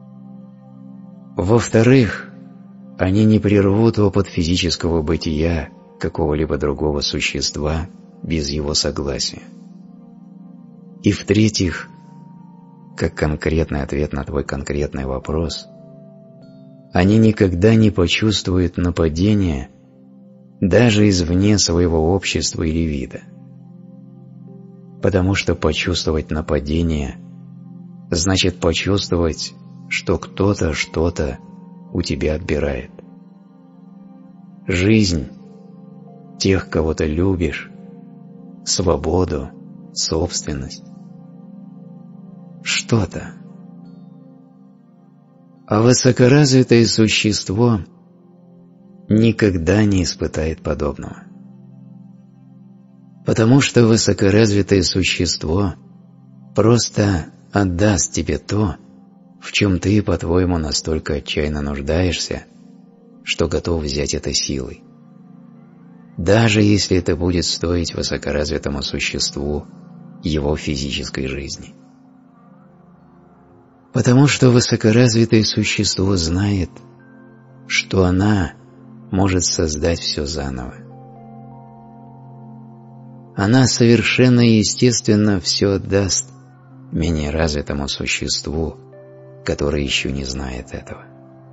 Во-вторых, они не прервут опыт физического бытия какого-либо другого существа без его согласия. И в-третьих, как конкретный ответ на твой конкретный вопрос, они никогда не почувствуют нападения даже извне своего общества или вида. Потому что почувствовать нападение значит почувствовать, что кто-то что-то у тебя отбирает. Жизнь, тех, кого ты любишь, свободу, собственность. Что-то. А высокоразвитое существо никогда не испытает подобного. Потому что высокоразвитое существо просто отдаст тебе то, в чем ты, по-твоему, настолько отчаянно нуждаешься, что готов взять это силой. Даже если это будет стоить высокоразвитому существу его физической жизни. Потому что высокоразвитое существо знает, что она может создать все заново. Она совершенно естественно все отдаст менее развитому существу, которое еще не знает этого.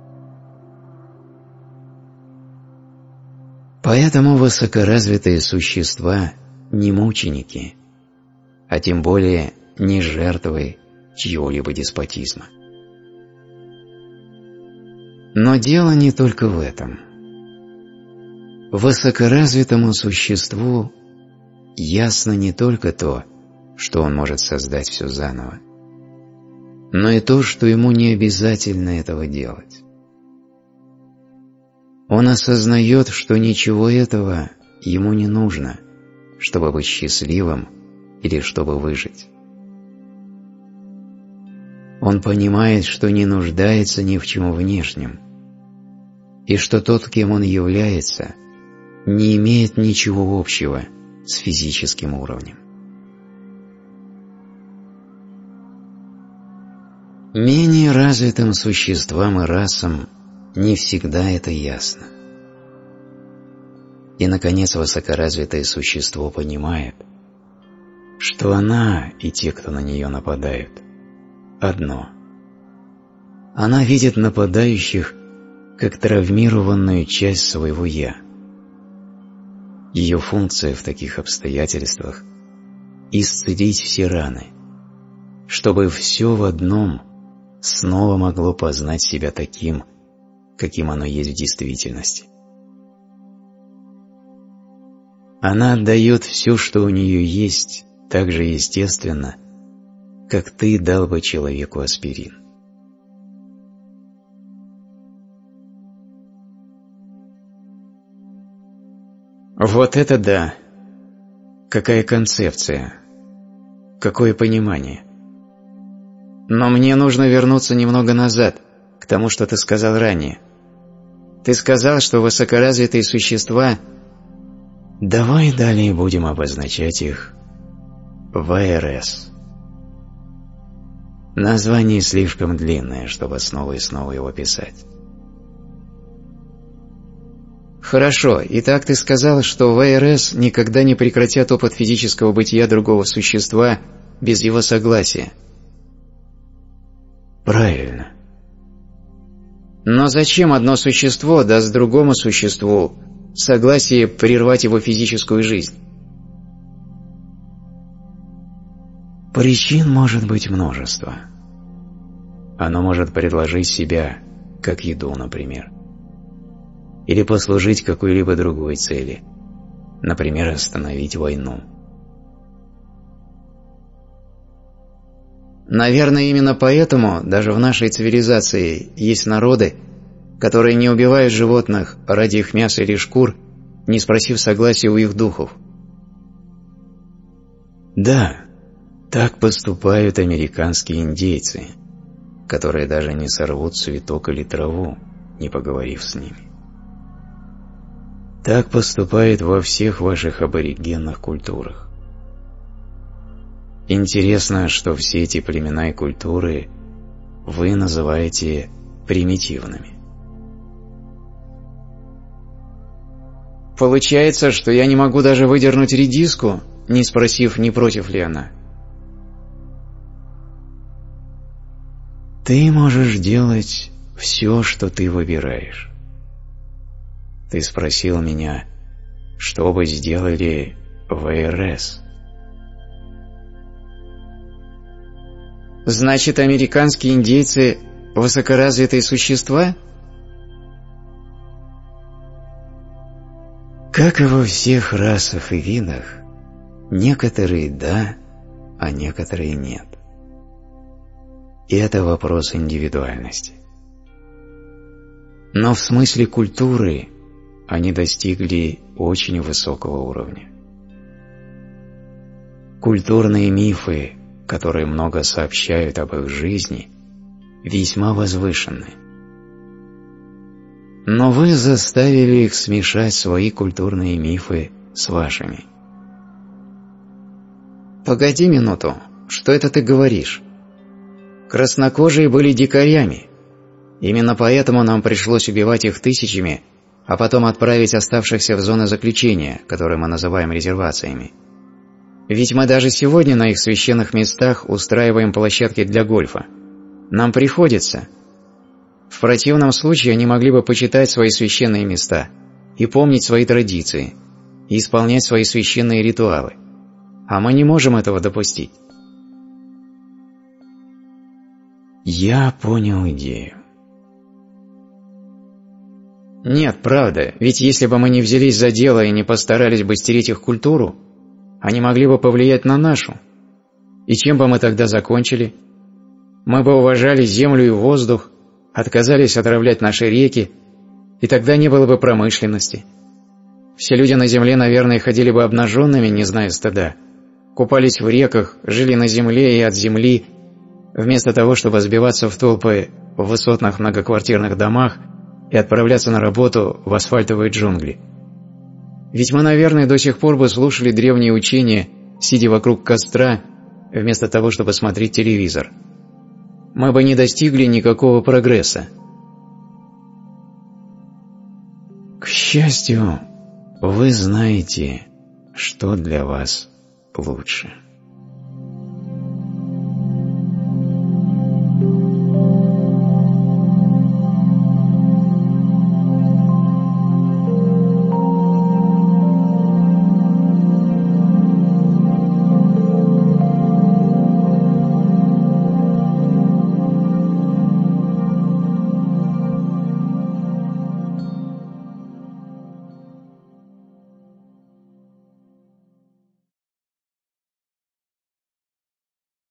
Поэтому высокоразвитые существа не мученики, а тем более не жертвы чьего-либо деспотизма. Но дело не только в этом. Высокоразвитому существу ясно не только то, что он может создать все заново, но и то, что ему не обязательно этого делать. Он осознает, что ничего этого ему не нужно, чтобы быть счастливым или чтобы выжить. Он понимает, что не нуждается ни в чем внешнем, и что тот, кем он является, не имеет ничего общего с физическим уровнем. Менее развитым существам и расам не всегда это ясно. И, наконец, высокоразвитое существо понимает, что она и те, кто на нее нападают, одно. Она видит нападающих как травмированную часть своего «я». Ее функция в таких обстоятельствах – исцелить все раны, чтобы все в одном снова могло познать себя таким, каким оно есть в действительности. Она отдает все, что у нее есть, так же естественно, как ты дал бы человеку аспирин. Вот это да! Какая концепция! Какое понимание! Но мне нужно вернуться немного назад, к тому, что ты сказал ранее. Ты сказал, что высокоразвитые существа... Давай далее будем обозначать их ВРС. Название слишком длинное, чтобы снова и снова его писать. Хорошо, итак ты сказал, что ВРС никогда не прекратят опыт физического бытия другого существа без его согласия. Правильно. Но зачем одно существо даст другому существу согласие прервать его физическую жизнь? Причин может быть множество. Оно может предложить себя, как еду, например. Или послужить какой-либо другой цели, например, остановить войну. Наверное, именно поэтому даже в нашей цивилизации есть народы, которые не убивают животных ради их мяса или шкур, не спросив согласия у их духов. Да, так поступают американские индейцы, которые даже не сорвут цветок или траву, не поговорив с ними. Так поступает во всех ваших аборигенных культурах. Интересно, что все эти племена и культуры вы называете примитивными. Получается, что я не могу даже выдернуть редиску, не спросив, не против ли она. Ты можешь делать все, что ты выбираешь. Ты спросил меня, что бы сделали ВРС. Значит, американские индейцы – высокоразвитые существа? Как и во всех расах и видах, некоторые да, а некоторые нет. И это вопрос индивидуальности. Но в смысле культуры они достигли очень высокого уровня. Культурные мифы, которые много сообщают об их жизни, весьма возвышенны. Но вы заставили их смешать свои культурные мифы с вашими. Погоди минуту, что это ты говоришь? Краснокожие были дикарями. Именно поэтому нам пришлось убивать их тысячами, а потом отправить оставшихся в зоны заключения, которые мы называем резервациями. Ведь мы даже сегодня на их священных местах устраиваем площадки для гольфа. Нам приходится. В противном случае они могли бы почитать свои священные места и помнить свои традиции, и исполнять свои священные ритуалы. А мы не можем этого допустить. Я понял идею. Нет, правда, ведь если бы мы не взялись за дело и не постарались бы стереть их культуру, они могли бы повлиять на нашу. И чем бы мы тогда закончили? Мы бы уважали землю и воздух, отказались отравлять наши реки, и тогда не было бы промышленности. Все люди на земле, наверное, ходили бы обнаженными, не зная стыда, купались в реках, жили на земле и от земли, вместо того, чтобы сбиваться в толпы в высотных многоквартирных домах и отправляться на работу в асфальтовые джунгли. Ведь мы, наверное, до сих пор бы слушали древние учения, сидя вокруг костра, вместо того, чтобы смотреть телевизор. Мы бы не достигли никакого прогресса. К счастью, вы знаете, что для вас лучше.